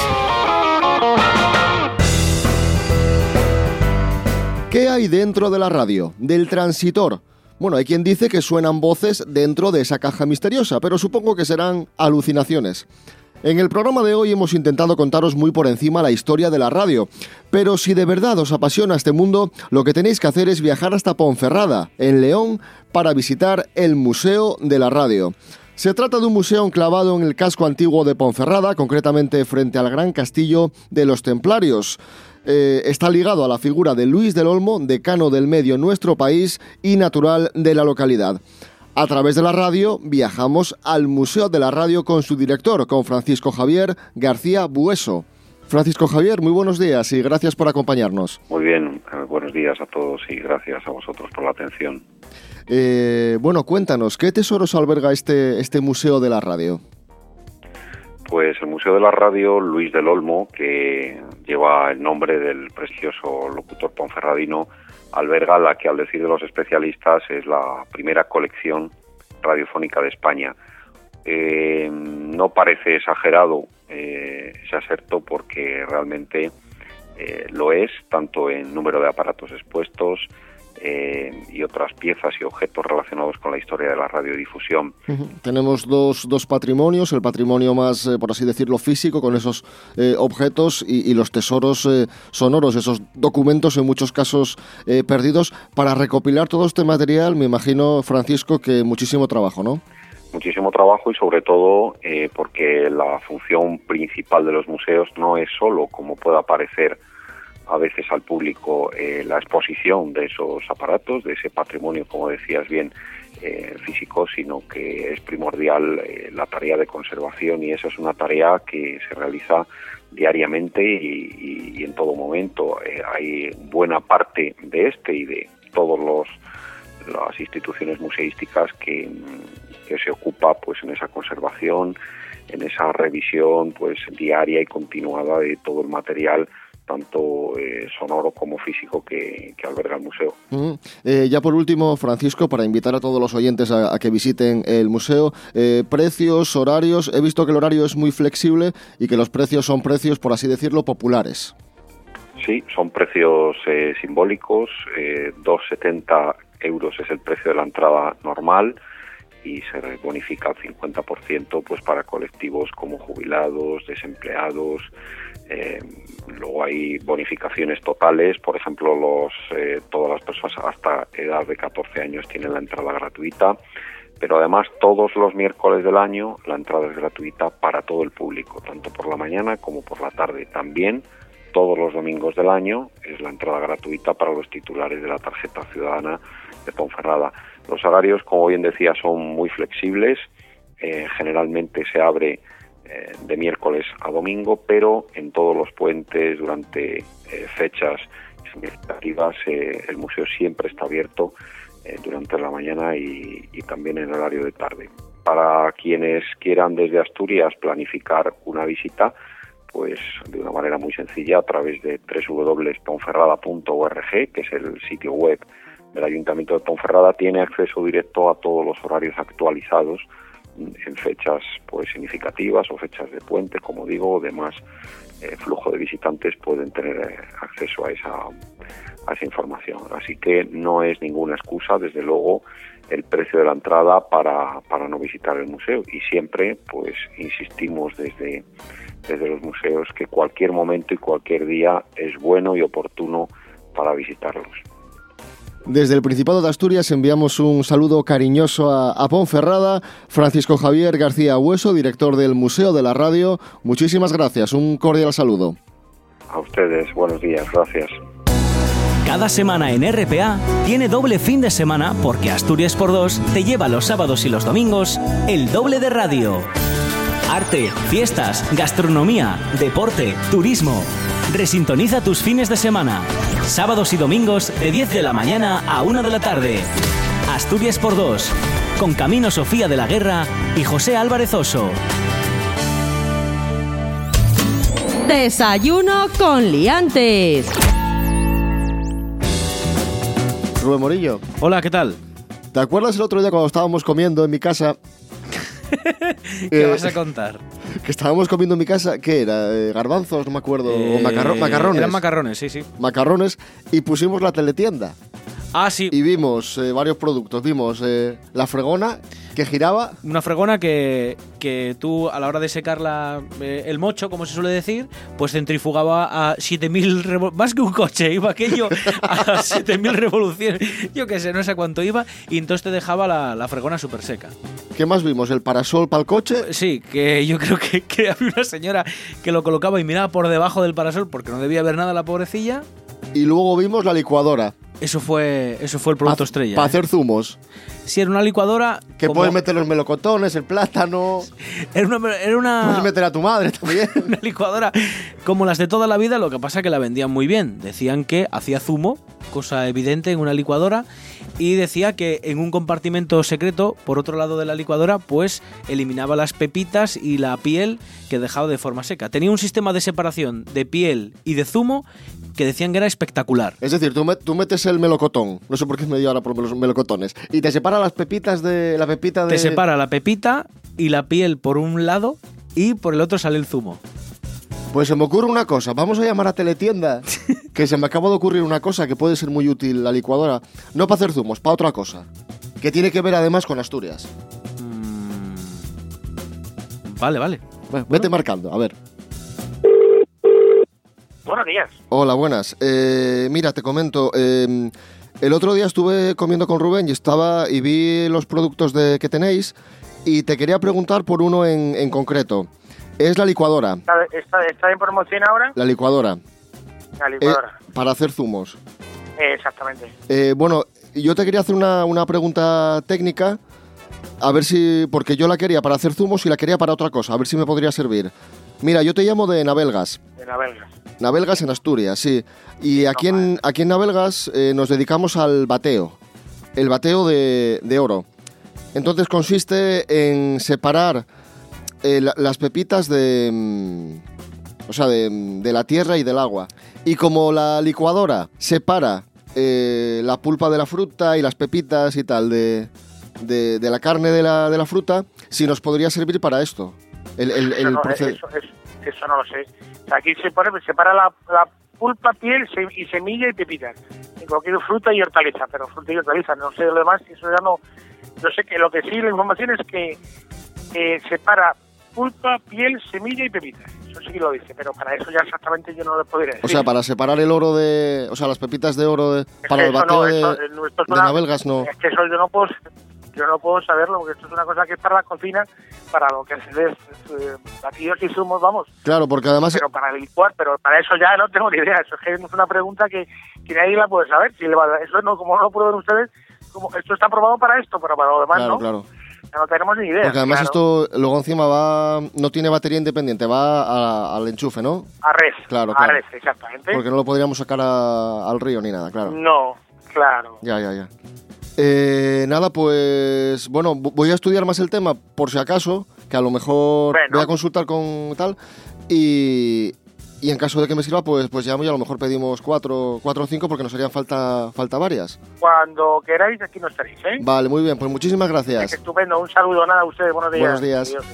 ¿Qué hay dentro de la radio? Del transitor. Bueno, hay quien dice que suenan voces dentro de esa caja misteriosa, pero supongo que serán alucinaciones. En el programa de hoy hemos intentado contaros muy por encima la historia de la radio, pero si de verdad os apasiona este mundo, lo que tenéis que hacer es viajar hasta Ponferrada, en León, para visitar el Museo de la Radio. Se trata de un museo enclavado en el casco antiguo de Ponferrada, concretamente frente al Gran Castillo de los Templarios. Eh, está ligado a la figura de Luis del Olmo, decano del medio en nuestro país y natural de la localidad. A través de la radio viajamos al Museo de la Radio con su director, con Francisco Javier García Bueso. Francisco Javier, muy buenos días y gracias por acompañarnos. Muy bien, eh, buenos días a todos y gracias a vosotros por la atención. Eh, bueno, cuéntanos, ¿qué tesoros alberga este, este Museo de la Radio? Pues el Museo de la Radio Luis del Olmo, que lleva el nombre del prestigioso locutor ponferradino, alberga la que, al decir de los especialistas, es la primera colección radiofónica de España. Eh, no parece exagerado eh, ese aserto porque realmente eh, lo es, tanto en número de aparatos expuestos, eh, y otras piezas y objetos relacionados con la historia de la radiodifusión. Uh-huh. Tenemos dos, dos patrimonios, el patrimonio más, eh, por así decirlo, físico, con esos eh, objetos y, y los tesoros eh, sonoros, esos documentos en muchos casos eh, perdidos. Para recopilar todo este material, me imagino, Francisco, que muchísimo trabajo, ¿no? Muchísimo trabajo y sobre todo eh, porque la función principal de los museos no es solo, como pueda parecer a veces al público, eh, la exposición de esos aparatos, de ese patrimonio, como decías bien, eh, físico, sino que es primordial eh, la tarea de conservación, y esa es una tarea que se realiza diariamente y, y, y en todo momento. Eh, hay buena parte de este y de todos los las instituciones museísticas que, que se ocupa pues en esa conservación, en esa revisión pues diaria y continuada de todo el material, tanto eh, sonoro como físico que, que alberga el museo. Mm. Eh, ya por último, Francisco, para invitar a todos los oyentes a, a que visiten el museo, eh, precios, horarios. He visto que el horario es muy flexible y que los precios son precios, por así decirlo, populares. Sí, son precios eh, simbólicos. eh, dos setenta euros es el precio de la entrada normal, y se bonifica al cincuenta por ciento pues para colectivos como jubilados, desempleados. Eh, luego hay bonificaciones totales, por ejemplo, los eh, todas las personas hasta edad de catorce años tienen la entrada gratuita, pero además todos los miércoles del año la entrada es gratuita para todo el público, tanto por la mañana como por la tarde. También todos los domingos del año es la entrada gratuita para los titulares de la tarjeta ciudadana de Ponferrada. Los horarios, como bien decía, son muy flexibles. Eh, generalmente se abre eh, de miércoles a domingo, pero en todos los puentes, durante eh, fechas significativas, eh, el museo siempre está abierto eh, durante la mañana y, y también en horario de tarde. Para quienes quieran desde Asturias planificar una visita, pues de una manera muy sencilla, a través de doble u doble u doble u punto ponferrada punto org, que es el sitio web del Ayuntamiento de Ponferrada, tiene acceso directo a todos los horarios actualizados en fechas pues significativas o fechas de puente, como digo, o de más eh, flujo de visitantes pueden tener eh, acceso a esa a esa información. Así que no es ninguna excusa, desde luego, el precio de la entrada para, para no visitar el museo, y siempre pues insistimos desde, desde los museos que cualquier momento y cualquier día es bueno y oportuno para visitarlos. Desde el Principado de Asturias enviamos un saludo cariñoso a, a Ponferrada. Francisco Javier García Hueso, director del Museo de la Radio, muchísimas gracias, un cordial saludo. A ustedes, buenos días, gracias. Cada semana en R P A tiene doble fin de semana porque Asturias por dos te lleva los sábados y los domingos el doble de radio. Arte, fiestas, gastronomía, deporte, turismo. Resintoniza tus fines de semana. Sábados y domingos de diez de la mañana a una de la tarde. Asturias por dos, con Camino Sofía de la Guerra y José Álvarez Oso. Desayuno con liantes. Rubén Morillo. Hola, ¿qué tal? ¿Te acuerdas el otro día cuando estábamos comiendo en mi casa? ¿Qué eh, vas a contar? Que estábamos comiendo en mi casa, ¿qué era? Eh, garbanzos, no me acuerdo, Eh, o macarro- macarrones. Eran macarrones, sí, sí. Macarrones, y pusimos la teletienda. Ah, sí. Y vimos eh, varios productos. Vimos eh, la fregona que giraba. Una fregona que, que tú, a la hora de secar la, eh, el mocho, como se suele decir, pues centrifugaba a siete mil revoluciones. Más que un coche, iba aquello a siete mil revoluciones. Yo qué sé, no sé cuánto iba. Y entonces te dejaba la, la fregona súper seca. ¿Qué más vimos? ¿El parasol para el coche? Sí, que yo creo que, que había una señora que lo colocaba y miraba por debajo del parasol porque no debía ver nada la pobrecilla. Y luego vimos la licuadora. Eso fue, eso fue el producto pa, estrella. Para ¿eh? hacer zumos. Sí, era una licuadora. Que como... puedes meter los melocotones, el plátano. Era una, era una. Puedes meter a tu madre también. Una licuadora como las de toda la vida, lo que pasa es que la vendían muy bien. Decían que hacía zumo, cosa evidente en una licuadora. Y decía que en un compartimento secreto, por otro lado de la licuadora, pues eliminaba las pepitas y la piel que dejaba de forma seca. Tenía un sistema de separación de piel y de zumo que decían que era espectacular. Es decir, tú, met, tú metes el melocotón, no sé por qué me dio ahora por los melocotones, y te separa las pepitas de la pepita de... Te separa la pepita y la piel por un lado y por el otro sale el zumo. Pues se me ocurre una cosa, vamos a llamar a Teletienda que se me acaba de ocurrir una cosa que puede ser muy útil la licuadora. No para hacer zumos, para otra cosa. Que tiene que ver además con Asturias. Mm. Vale, vale. Bueno, vete marcando, a ver. Buenos días. Hola, buenas. Eh, mira, te comento. Eh, el otro día estuve comiendo con Rubén y estaba y vi los productos de, que tenéis y te quería preguntar por uno en, en concreto. Es la licuadora. ¿Está, está, está en promoción ahora? La licuadora. La licuadora. Eh, para hacer zumos. Eh, exactamente. Eh, bueno, yo te quería hacer una, una pregunta técnica. A ver si... Porque yo la quería para hacer zumos y la quería para otra cosa. A ver si me podría servir. Mira, yo te llamo de Navelgas. De Navelgas. Navelgas en Asturias, sí. Y aquí en, aquí en Navelgas eh, nos dedicamos al bateo. El bateo de, de oro. Entonces consiste en separar eh, la, las pepitas de... Mm, o sea, de, de la tierra y del agua. Y como la licuadora separa eh, la pulpa de la fruta y las pepitas y tal de, de, de la carne de la, de la fruta, sí nos podría servir para esto. El, el, el eso, no, proced... eso, eso, eso no lo sé. O sea, aquí se pone, se separa la, la pulpa, piel se, y semilla y pepitas. En cualquier fruta y hortaliza, pero fruta y hortaliza. No sé lo demás, eso ya no... Yo sé que lo que sí, la información es que eh, separa pulpa, piel, semilla y pepitas. Eso sí que lo dice, pero para eso ya exactamente yo no lo podría decir. O sea, para separar el oro de... O sea, las pepitas de oro de, para el bateo no, de, esto, esto de una, Navelgas, no. Es que eso yo no puedo... Yo no puedo saberlo, porque esto es una cosa que es para la cocina, para lo que se ve eh, batidos y zumos, vamos. Claro, porque además... Pero para licuar, pero para eso ya no tengo ni idea. Eso es que es una pregunta que, que nadie la puede saber. Si le va, eso no, como no lo pueden ustedes, como esto está aprobado para esto, pero para lo demás claro, no. Claro, no tenemos ni idea. Porque además claro. Esto luego encima va no tiene batería independiente, va a, al enchufe, ¿no? A red. Claro, a claro. red, exactamente. Porque no lo podríamos sacar a, al río ni nada, claro. No, claro. Ya, ya, ya. Eh, nada, pues bueno, voy a estudiar más el tema por si acaso, que a lo mejor bueno. voy a consultar con tal y, y en caso de que me sirva, pues pues llamo y a lo mejor pedimos cuatro, cuatro o cinco porque nos harían falta falta varias. Cuando queráis, aquí no estaréis, ¿eh? Vale, muy bien, pues muchísimas gracias. Es estupendo, un saludo, nada a ustedes, buenos días. Buenos días. Adiós.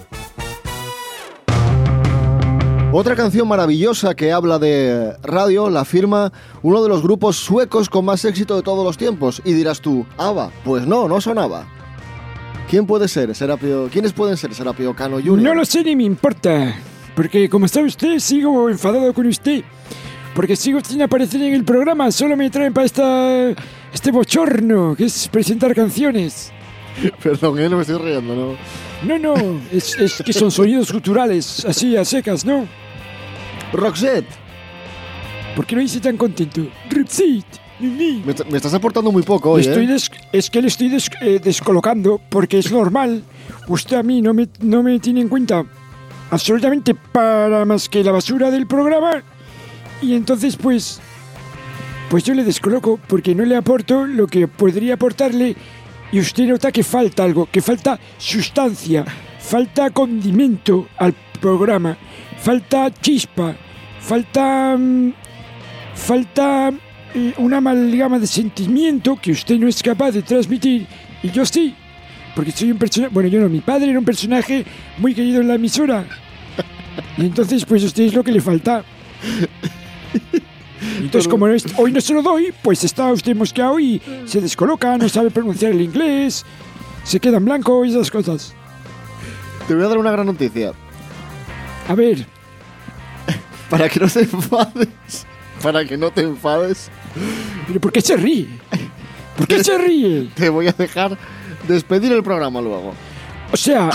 Otra canción maravillosa que habla de radio la firma uno de los grupos suecos con más éxito de todos los tiempos. Y dirás tú, ¿ABBA? Pues no, no son ABBA. ¿Quién puede ser? Serapio... ¿Quiénes pueden ser? ¿Serapio Cano junior? No lo sé ni me importa. Porque como sabe usted, sigo enfadado con usted. Porque sigo sin aparecer en el programa. Solo me traen para esta, este bochorno, que es presentar canciones. Perdón, eh, no me estoy riendo, ¿no? No, no, es, es que son sonidos culturales, así a secas, ¿no? Roxette. ¿Por qué lo hice tan contento? Roxette. Me, me estás aportando muy poco hoy, estoy ¿eh? des, es que le estoy des, eh, descolocando porque es normal. Usted a mí no me, no me tiene en cuenta absolutamente para más que la basura del programa. Y entonces, pues, pues yo le descoloco porque no le aporto lo que podría aportarle. Y usted nota que falta algo, que falta sustancia, falta condimento al programa, falta chispa, falta... Mmm, falta eh, una amalgama de sentimiento que usted no es capaz de transmitir, y yo sí, porque soy un personaje... Bueno, yo no, mi padre era un personaje muy querido en la emisora, y entonces pues usted es lo que le falta. Entonces, como hoy no se lo doy, pues está usted mosqueado y se descoloca, no sabe pronunciar el inglés, se queda en blanco y esas cosas. Te voy a dar una gran noticia. A ver. Para que no te enfades. Para que no te enfades. ¿Pero por qué se ríe? ¿Por qué se ríe? Te voy a dejar despedir el programa luego. O sea...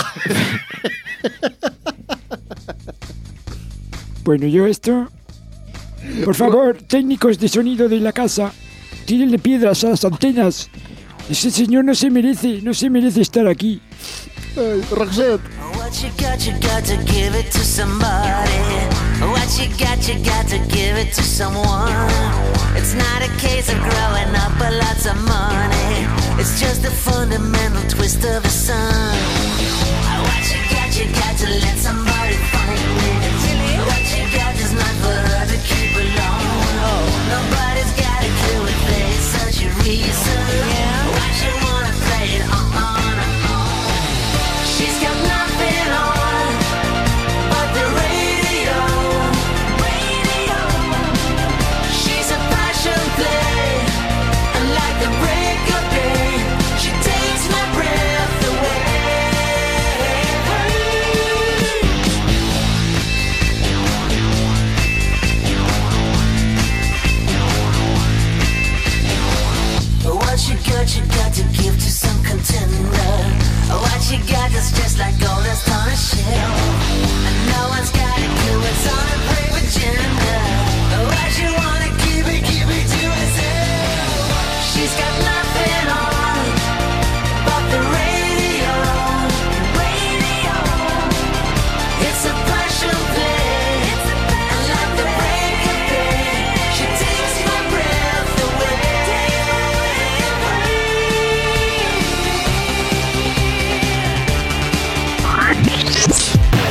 Bueno, yo esto... Por favor, técnicos de sonido de la casa, tírenle piedras a las antenas. Ese señor no se merece, no se merece estar aquí. Ay, Roxette. What you got, you got to give it to somebody. What you got, you got to give it to someone. It's not a case of growing up with lots of money. It's just a fundamental twist of the sun. What you got, you got to let somebody find it. What you got is not for her to keep alone. Nobody's got a clue if there's such a reason. Why she wanna play it on and on. She's got nothing on but the radio. Radio. She's a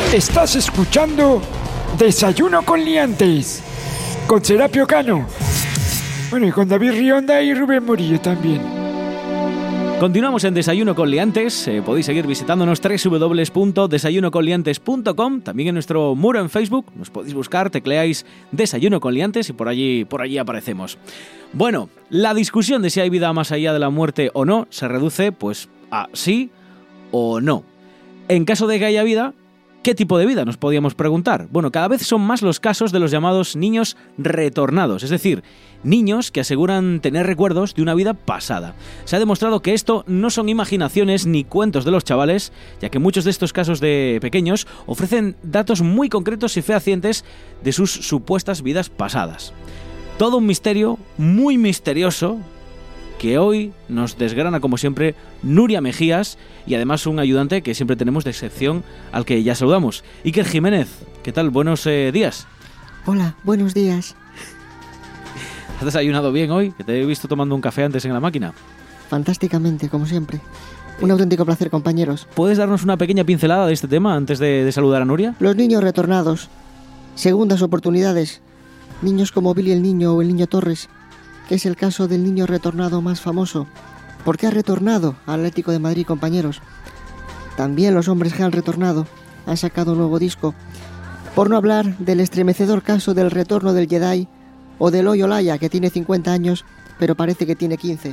Estás escuchando Desayuno con Liantes, con Serapio Cano. Bueno, y con David Rionda y Rubén Morillo también. Continuamos en Desayuno con Liantes. Eh, podéis seguir visitándonos doble u doble u doble u punto desayuno con liantes punto com. También en nuestro muro en Facebook nos podéis buscar, tecleáis Desayuno con Liantes y por allí, por allí aparecemos. Bueno, la discusión de si hay vida más allá de la muerte o no se reduce pues a sí o no. En caso de que haya vida, ¿qué tipo de vida? Nos podíamos preguntar. Bueno, cada vez son más los casos de los llamados niños retornados, es decir, niños que aseguran tener recuerdos de una vida pasada. Se ha demostrado que esto no son imaginaciones ni cuentos de los chavales, ya que muchos de estos casos de pequeños ofrecen datos muy concretos y fehacientes de sus supuestas vidas pasadas. Todo un misterio muy misterioso que hoy nos desgrana, como siempre, Nuria Mejías, y además un ayudante que siempre tenemos de excepción, al que ya saludamos. Iker Jiménez, ¿qué tal? Buenos eh, días. Hola, buenos días. ¿Has desayunado bien hoy? Que te he visto tomando un café antes en la máquina. Fantásticamente, como siempre. Un auténtico placer, compañeros. ¿Puedes darnos una pequeña pincelada de este tema antes de, de saludar a Nuria? Los niños retornados. Segundas oportunidades. Niños como Billy el Niño o el Niño Torres, que es el caso del niño retornado más famoso. ¿Por qué ha retornado al Atlético de Madrid, compañeros? También los Hombres G han retornado, han sacado un nuevo disco. Por no hablar del estremecedor caso del retorno del Jedi o del Hoyo Laya, que tiene cincuenta años, pero parece que tiene quince.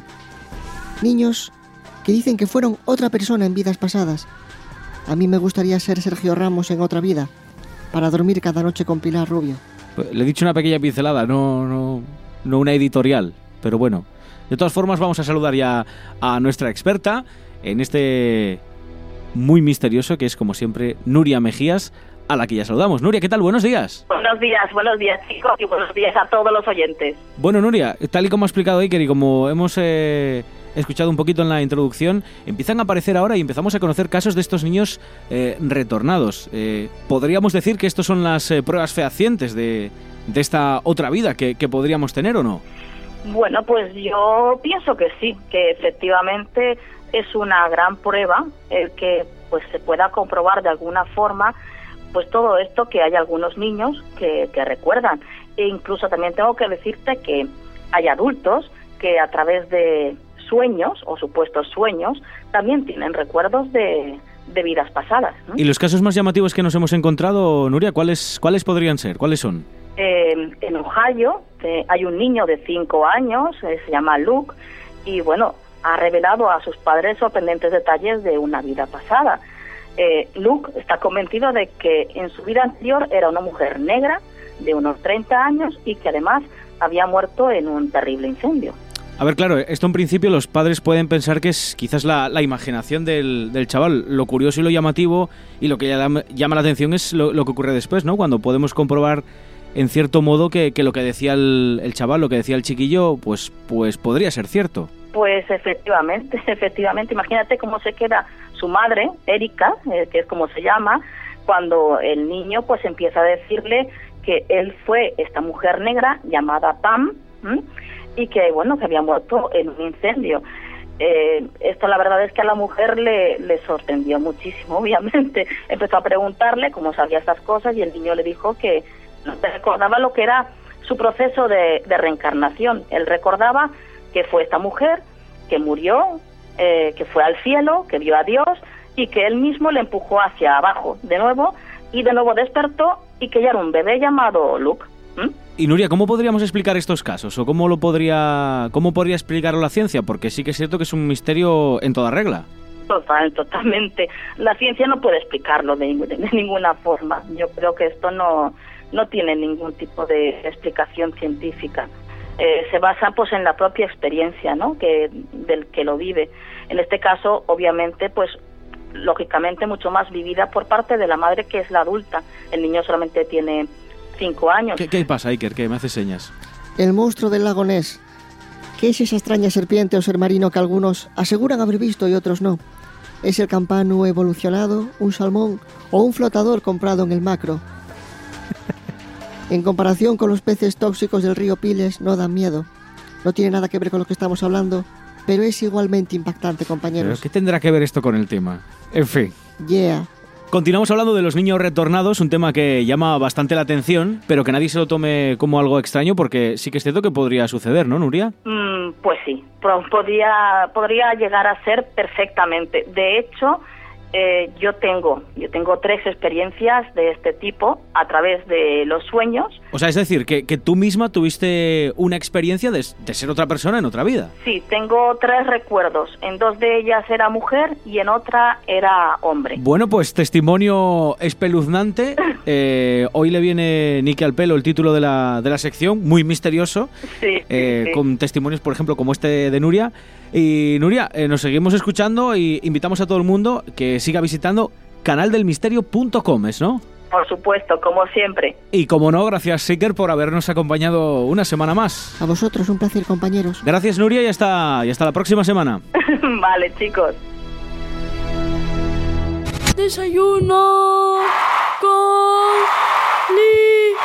Niños que dicen que fueron otra persona en vidas pasadas. A mí me gustaría ser Sergio Ramos en otra vida, para dormir cada noche con Pilar Rubio. Le he dicho una pequeña pincelada, no... no... no una editorial, pero bueno. De todas formas, vamos a saludar ya a nuestra experta en este muy misterioso, que es, como siempre, Nuria Mejías, a la que ya saludamos. Nuria, ¿qué tal? Buenos días. Buenos días, buenos días, chicos, y buenos días a todos los oyentes. Bueno, Nuria, tal y como ha explicado Iker y como hemos eh, escuchado un poquito en la introducción, empiezan a aparecer ahora y empezamos a conocer casos de estos niños eh, retornados. Eh, ¿Podríamos decir que estos son las eh, pruebas fehacientes de... de esta otra vida que, que podríamos tener o no? Bueno, pues yo pienso que sí, que efectivamente es una gran prueba el que pues se pueda comprobar de alguna forma pues todo esto, que hay algunos niños que, que recuerdan. E incluso también tengo que decirte que hay adultos que a través de sueños o supuestos sueños también tienen recuerdos de, de vidas pasadas, ¿no? ¿Y los casos más llamativos que nos hemos encontrado, Nuria, cuáles cuáles podrían ser? ¿Cuáles son? Eh, en Ohio eh, hay un niño de cinco años, eh, se llama Luke, y bueno, ha revelado a sus padres sorprendentes detalles de una vida pasada. Eh, Luke está convencido de que en su vida anterior era una mujer negra de unos treinta años y que además había muerto en un terrible incendio. A ver, claro, esto en principio los padres pueden pensar que es quizás la, la imaginación del, del chaval. Lo curioso y lo llamativo y lo que llama, llama la atención es lo, lo que ocurre después, ¿no? Cuando podemos comprobar en cierto modo que, que lo que decía el, el chaval, lo que decía el chiquillo, pues, pues podría ser cierto. Pues efectivamente, efectivamente. Imagínate cómo se queda su madre, Erika, eh, que es como se llama, cuando el niño pues empieza a decirle que él fue esta mujer negra llamada Pam, ¿m? y que bueno, que había muerto en un incendio. Eh, esto la verdad es que a la mujer le, le sorprendió muchísimo, obviamente. Empezó a preguntarle cómo sabía estas cosas y el niño le dijo que no recordaba lo que era su proceso de, de reencarnación. Él recordaba que fue esta mujer, que murió, eh, que fue al cielo, que vio a Dios y que él mismo le empujó hacia abajo de nuevo y de nuevo despertó y que ya era un bebé llamado Luke. ¿Mm? Y Nuria, ¿cómo podríamos explicar estos casos? ¿O cómo lo podría, cómo podría explicarlo la ciencia? Porque sí que es cierto que es un misterio en toda regla. Total, totalmente. La ciencia no puede explicarlo de, de, de ninguna forma. Yo creo que esto no, no tiene ningún tipo de explicación científica. Eh, se basa pues en la propia experiencia, ¿no? que del que lo vive. En este caso, obviamente, pues lógicamente mucho más vivida por parte de la madre, que es la adulta. El niño solamente tiene cinco años. ¿Qué, qué pasa, Iker? ¿Qué me hace señas? El monstruo del lago Ness. ¿Qué es esa extraña serpiente o ser marino que algunos aseguran haber visto y otros no? ¿Es el campano evolucionado, un salmón o un flotador comprado en el Macro? En comparación con los peces tóxicos del río Piles, no dan miedo. No tiene nada que ver con lo que estamos hablando, pero es igualmente impactante, compañeros. ¿Pero qué tendrá que ver esto con el tema? En fin. Yeah. Continuamos hablando de los niños retornados, un tema que llama bastante la atención, pero que nadie se lo tome como algo extraño, porque sí que es cierto que podría suceder, ¿no, Nuria? Mm, pues sí, podría, podría llegar a ser perfectamente. De hecho, eh, yo tengo, yo tengo tres experiencias de este tipo a través de los sueños. O sea, es decir, que, que tú misma tuviste una experiencia de, de ser otra persona en otra vida. Sí, tengo tres recuerdos. En dos de ellas era mujer y en otra era hombre. Bueno, pues testimonio espeluznante. Eh, hoy le viene Nicky al pelo el título de la, de la sección, muy misterioso. Sí, eh, sí, sí. Con testimonios, por ejemplo, como este de Nuria. Y Nuria, eh, nos seguimos escuchando y invitamos a todo el mundo que siga visitando canal del misterio punto com, ¿no? Por supuesto, como siempre. Y como no, gracias Seeker por habernos acompañado una semana más. A vosotros, un placer, compañeros. Gracias, Nuria, y hasta, y hasta la próxima semana. Vale, chicos. Desayuno con liantes.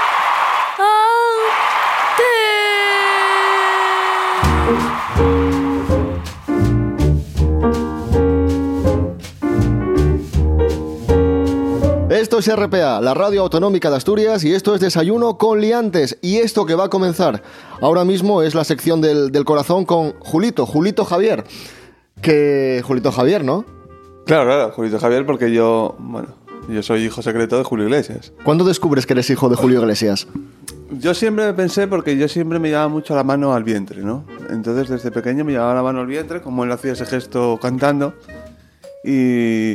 Esto es R P A, la radio autonómica de Asturias, y esto es Desayuno con Liantes. Y esto que va a comenzar ahora mismo es la sección del, del corazón con Julito, Julito Javier. Que Julito Javier, ¿no? Claro, claro, Julito Javier, porque yo, bueno, yo soy hijo secreto de Julio Iglesias. ¿Cuándo descubres que eres hijo de Julio Iglesias? Yo siempre pensé, porque yo siempre me llevaba mucho la mano al vientre, ¿no? Entonces desde pequeño me llevaba la mano al vientre, como él hacía ese gesto cantando. Y...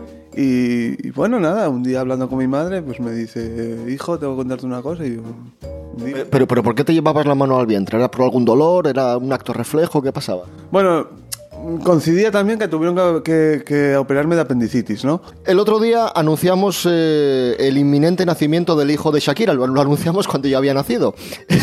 Y, y bueno, nada, un día hablando con mi madre, pues me dice, hijo, tengo que contarte una cosa. Y yo, pero, pero, pero, ¿por qué te llevabas la mano al vientre? ¿Era por algún dolor? ¿Era un acto reflejo? ¿Qué pasaba? Bueno, coincidía también que tuvieron que, que, que operarme de apendicitis, ¿no? El otro día anunciamos eh, el inminente nacimiento del hijo de Shakira, lo, lo anunciamos cuando ya había nacido.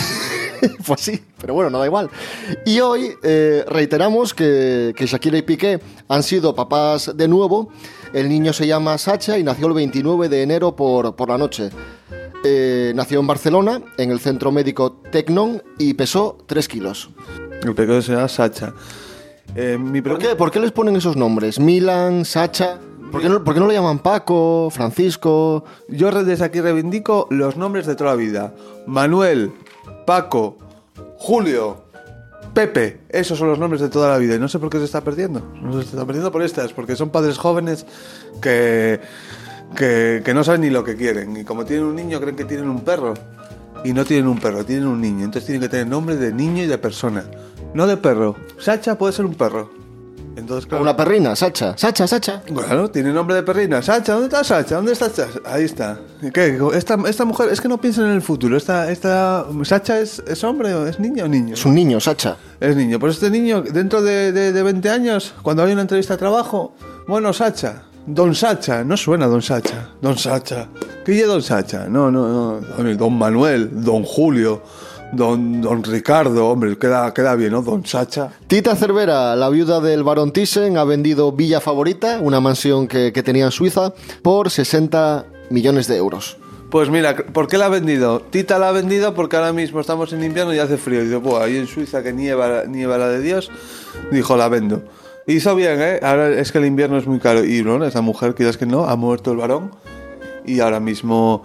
Pues sí, pero bueno, no da igual. Y hoy eh, reiteramos que, que Shakira y Piqué han sido papás de nuevo. El niño se llama Sacha y nació el veintinueve de enero por, por la noche. Eh, nació en Barcelona, en el centro médico Tecnon, y pesó tres kilos. El pequeño se llama Sacha. Eh, mi ¿Por qué? ¿Por qué les ponen esos nombres? Milan, Sacha... ¿Por qué, no, ¿Por qué no lo llaman Paco, Francisco? Yo desde aquí reivindico los nombres de toda la vida. Manuel, Paco, Julio, Pepe, esos son los nombres de toda la vida y no sé por qué se está perdiendo. No se está perdiendo por estas, porque son padres jóvenes que, que, que no saben ni lo que quieren. Y como tienen un niño, creen que tienen un perro. Y no tienen un perro, tienen un niño. Entonces tienen que tener nombre de niño y de persona. No de perro. Sacha puede ser un perro. Entonces, claro, una perrina, Sacha, Sacha, Sacha. Bueno, tiene nombre de perrina. Sacha, ¿dónde está Sacha? ¿Dónde está Sacha? Ahí está. ¿Qué? Esta, esta mujer, es que no piensan en el futuro. Esta, esta Sacha es, es hombre, o es niño o niño. Es un niño, Sacha. Es niño. Pues este niño, dentro de, de, de veinte años, cuando haya una entrevista de trabajo, bueno, Sacha, Don Sacha, no suena Don Sacha. Don Sacha. ¿Qué lleva Don Sacha? No, no, no. Don Manuel, Don Julio. Don, don Ricardo, hombre, queda, queda bien, ¿no? Don Sacha. Tita Cervera, la viuda del barón Thyssen, ha vendido Villa Favorita, una mansión que, que tenía en Suiza, por sesenta millones de euros. Pues mira, ¿por qué la ha vendido? Tita la ha vendido porque ahora mismo estamos en invierno y hace frío. Y dice, pues ahí en Suiza que nieva, nieva la de Dios, dijo, la vendo. Hizo bien, ¿eh? Ahora es que el invierno es muy caro. Y bueno, esa mujer, quieras que no, ha muerto el varón y ahora mismo...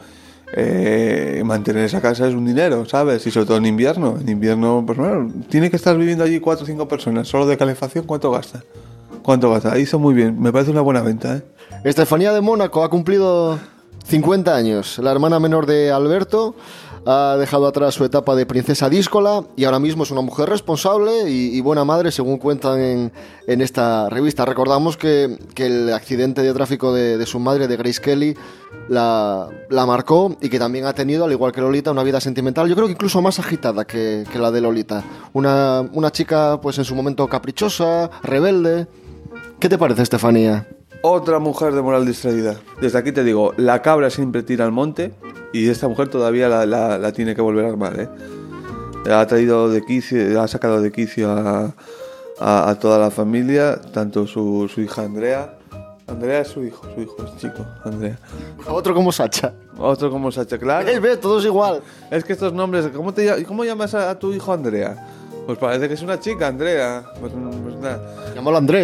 Eh, mantener esa casa es un dinero, ¿sabes? Y sobre todo en invierno. En invierno, pues bueno, tiene que estar viviendo allí cuatro o cinco personas. Solo de calefacción, ¿cuánto gasta? ¿Cuánto gasta? Hizo muy bien, me parece una buena venta, ¿eh? Estefanía de Mónaco ha cumplido cincuenta años. La hermana menor de Alberto ha dejado atrás su etapa de princesa díscola y ahora mismo es una mujer responsable y, y buena madre, según cuentan en, en esta revista. Recordamos que, que el accidente de tráfico de, de su madre, de Grace Kelly, la, la marcó y que también ha tenido, al igual que Lolita, una vida sentimental, yo creo que incluso más agitada que, que la de Lolita. Una, una chica, pues en su momento caprichosa, rebelde. ¿Qué te parece, Estefanía? Otra mujer de moral distraída. Desde aquí te digo, la cabra siempre tira al monte y esta mujer todavía la, la, la tiene que volver a armar, ¿eh? Ha traído de quicio, ha sacado de quicio a, a, a toda la familia, tanto su, su hija Andrea. Andrea es su hijo, su hijo es chico, Andrea. Otro como Sacha. Otro como Sacha, claro. Es, ve, todos igual. Es que estos nombres, ¿cómo, te, cómo llamas a, a tu hijo Andrea? Pues parece que es una chica, Andrea. Pues, pues nada. Llámalo Andrés.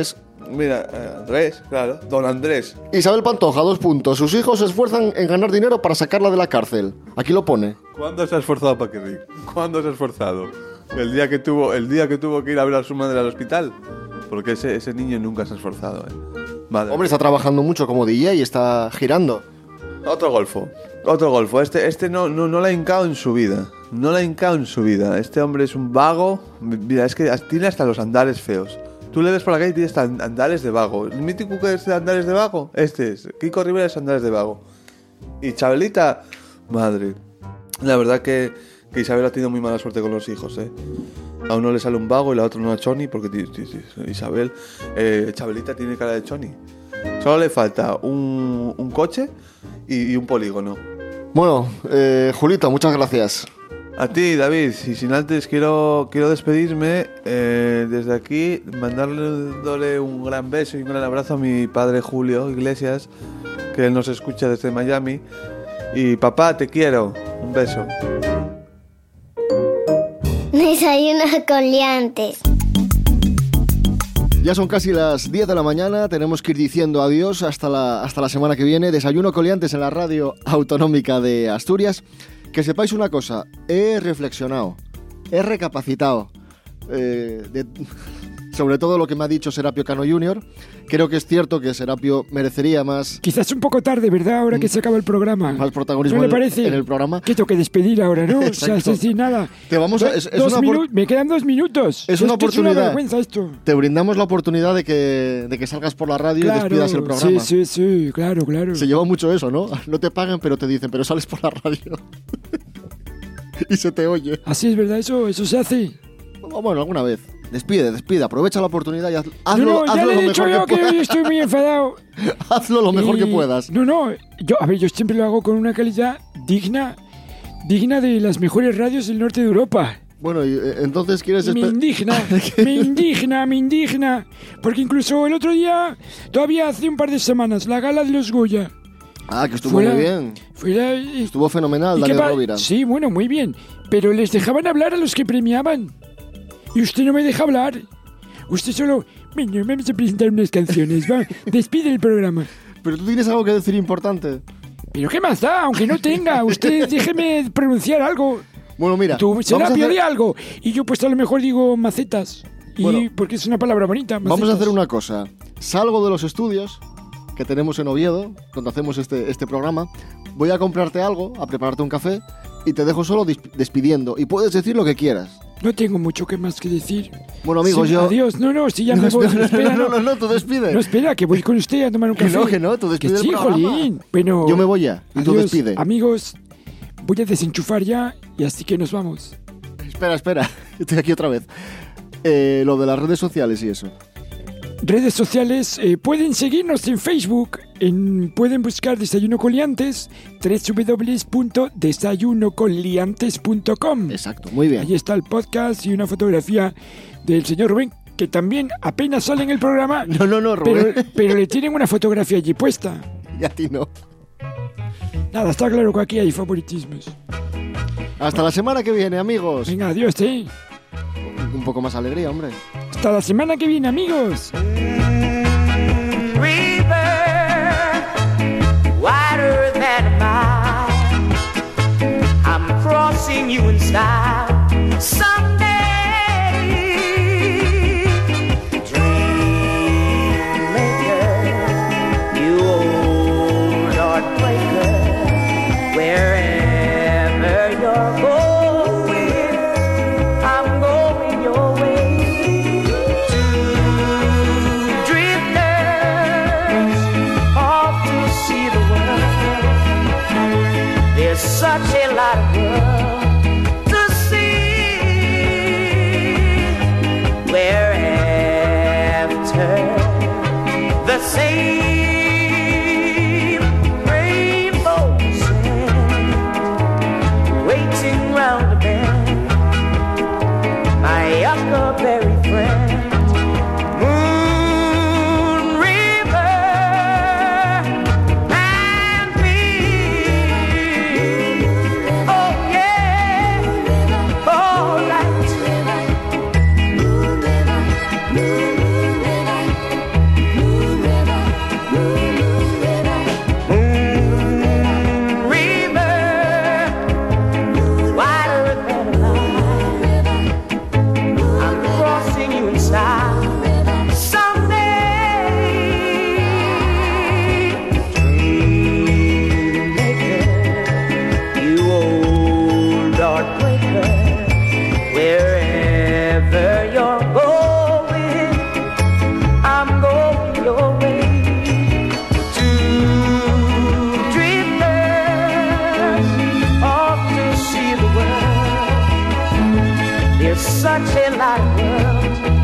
Mira, eh, Andrés, claro, don Andrés. Isabel Pantoja, dos puntos. Sus hijos se esfuerzan en ganar dinero para sacarla de la cárcel. Aquí lo pone. ¿Cuándo se ha esforzado Paquirri? ¿Cuándo se ha esforzado? El día que tuvo, el día que tuvo que ir a ver a su madre al hospital. Porque ese, ese niño nunca se ha esforzado, ¿eh? Madre. Hombre, está trabajando mucho como D J y está girando. Otro golfo, otro golfo. Este, este no, no, no la ha hincado en su vida. No la ha hincado en su vida. Este hombre es un vago. Mira, es que tiene hasta los andares feos. Tú le ves por la calle y tiene hasta andares de vago. ¿El mítico que es de andares de vago? Este es. Kiko Rivera es andares de vago. Y Chabelita, madre. La verdad que, que Isabel ha tenido muy mala suerte con los hijos, ¿eh? A uno le sale un vago y la otra una choni, porque t- t- t- Isabel, eh, Chabelita tiene cara de choni. Solo le falta un, un coche y, y un polígono. Bueno, eh, Julito, muchas gracias. A ti, David, y sin antes quiero, quiero despedirme eh, desde aquí, mandándole un gran beso y un gran abrazo a mi padre Julio Iglesias, que él nos escucha desde Miami. Y papá, te quiero. Un beso. Desayuno con liantes. Ya son casi las diez de la mañana, tenemos que ir diciendo adiós hasta la, hasta la semana que viene. Desayuno con liantes en la radio autonómica de Asturias. Que sepáis una cosa, he reflexionado, he recapacitado eh, de, sobre todo lo que me ha dicho Serapio Cano junior Creo que es cierto que Serapio merecería más... Quizás un poco tarde, ¿verdad? Ahora que se acaba el programa. Más protagonismo ¿No le en, parece? en el programa. Que tengo que despedir ahora, ¿no? O sea, sí, sí, nada. Te vamos a, es, es dos una minu- me quedan dos minutos. Es una esto oportunidad. Es una vergüenza esto. Te brindamos la oportunidad de que, de que salgas por la radio claro, y despidas el programa. Sí, sí, sí, claro, claro. Se lleva mucho eso, ¿no? No te pagan, pero te dicen, pero sales por la radio. Y se te oye. Así es, ¿verdad? Eso, eso se hace. Bueno, alguna vez. Despide, despide, aprovecha la oportunidad y haz, hazlo, no, no, ya hazlo le lo he dicho mejor yo que, que puedas. hoy estoy muy enfadado. Hazlo lo mejor y... que puedas. No, no, yo, a ver, yo siempre lo hago con una calidad digna, digna de las mejores radios del norte de Europa. Bueno, y eh, entonces quieres... Me espe- indigna, me indigna, me indigna. Porque incluso el otro día, todavía hace un par de semanas, la gala de los Goya. Ah, que estuvo Fuera- muy bien. Fuera, Estuvo fenomenal, ¿Y qué Daniel pa- Rovira. Sí, bueno, muy bien. Pero les dejaban hablar a los que premiaban. Y usted no me deja hablar. Usted solo... Bueno, vamos a presentar unas canciones. Va, despide el programa. Pero tú tienes algo que decir importante. ¿Pero qué más da? Aunque no tenga. Usted déjeme pronunciar algo. Bueno, mira. Tú, vamos a Serapio, hacer- di algo. Y yo pues a lo mejor digo macetas. Y Bueno, porque es una palabra bonita. Vamos a macetas. hacer una cosa. Salgo de los estudios que tenemos en Oviedo, donde hacemos este, este programa. Voy a comprarte algo, a prepararte un café y te dejo solo dis- despidiendo. Y puedes decir lo que quieras. No tengo mucho que más que decir. Bueno, amigos, Sí, yo... Adiós. No, no, si ya No, me voy. espera, espera, no, no, no, tú despide. No, espera, que voy con usted a tomar un Que café. no, que no, tú despide Que el sí, programa. jolín. Bueno, Yo me voy ya, y tú adiós, despide. amigos, voy a desenchufar ya y así que nos vamos. Espera, espera. Estoy aquí otra vez. Eh, lo de las redes sociales y eso. Redes sociales, eh, pueden seguirnos en Facebook, en, pueden buscar Desayuno con Liantes, doble u doble u doble u punto desayuno con liantes punto com. Exacto, muy bien. Ahí está el podcast y una fotografía del señor Rubén, que también apenas sale en el programa. No, no, no, Rubén. Pero, pero le tienen una fotografía allí puesta. Y a ti no. Nada, está claro que aquí hay favoritismos. Hasta la semana que viene, amigos. Venga, adiós, ¿eh? Un poco más alegría, hombre. Hasta la semana que viene, amigos. Wider than a mile. I'm crossing you in style someday. Dream maker, you old heartbreaker, wherever you're going, I'm going your way. Two drifters off to see the world. There's such a lot of world to see. You're such a light girl.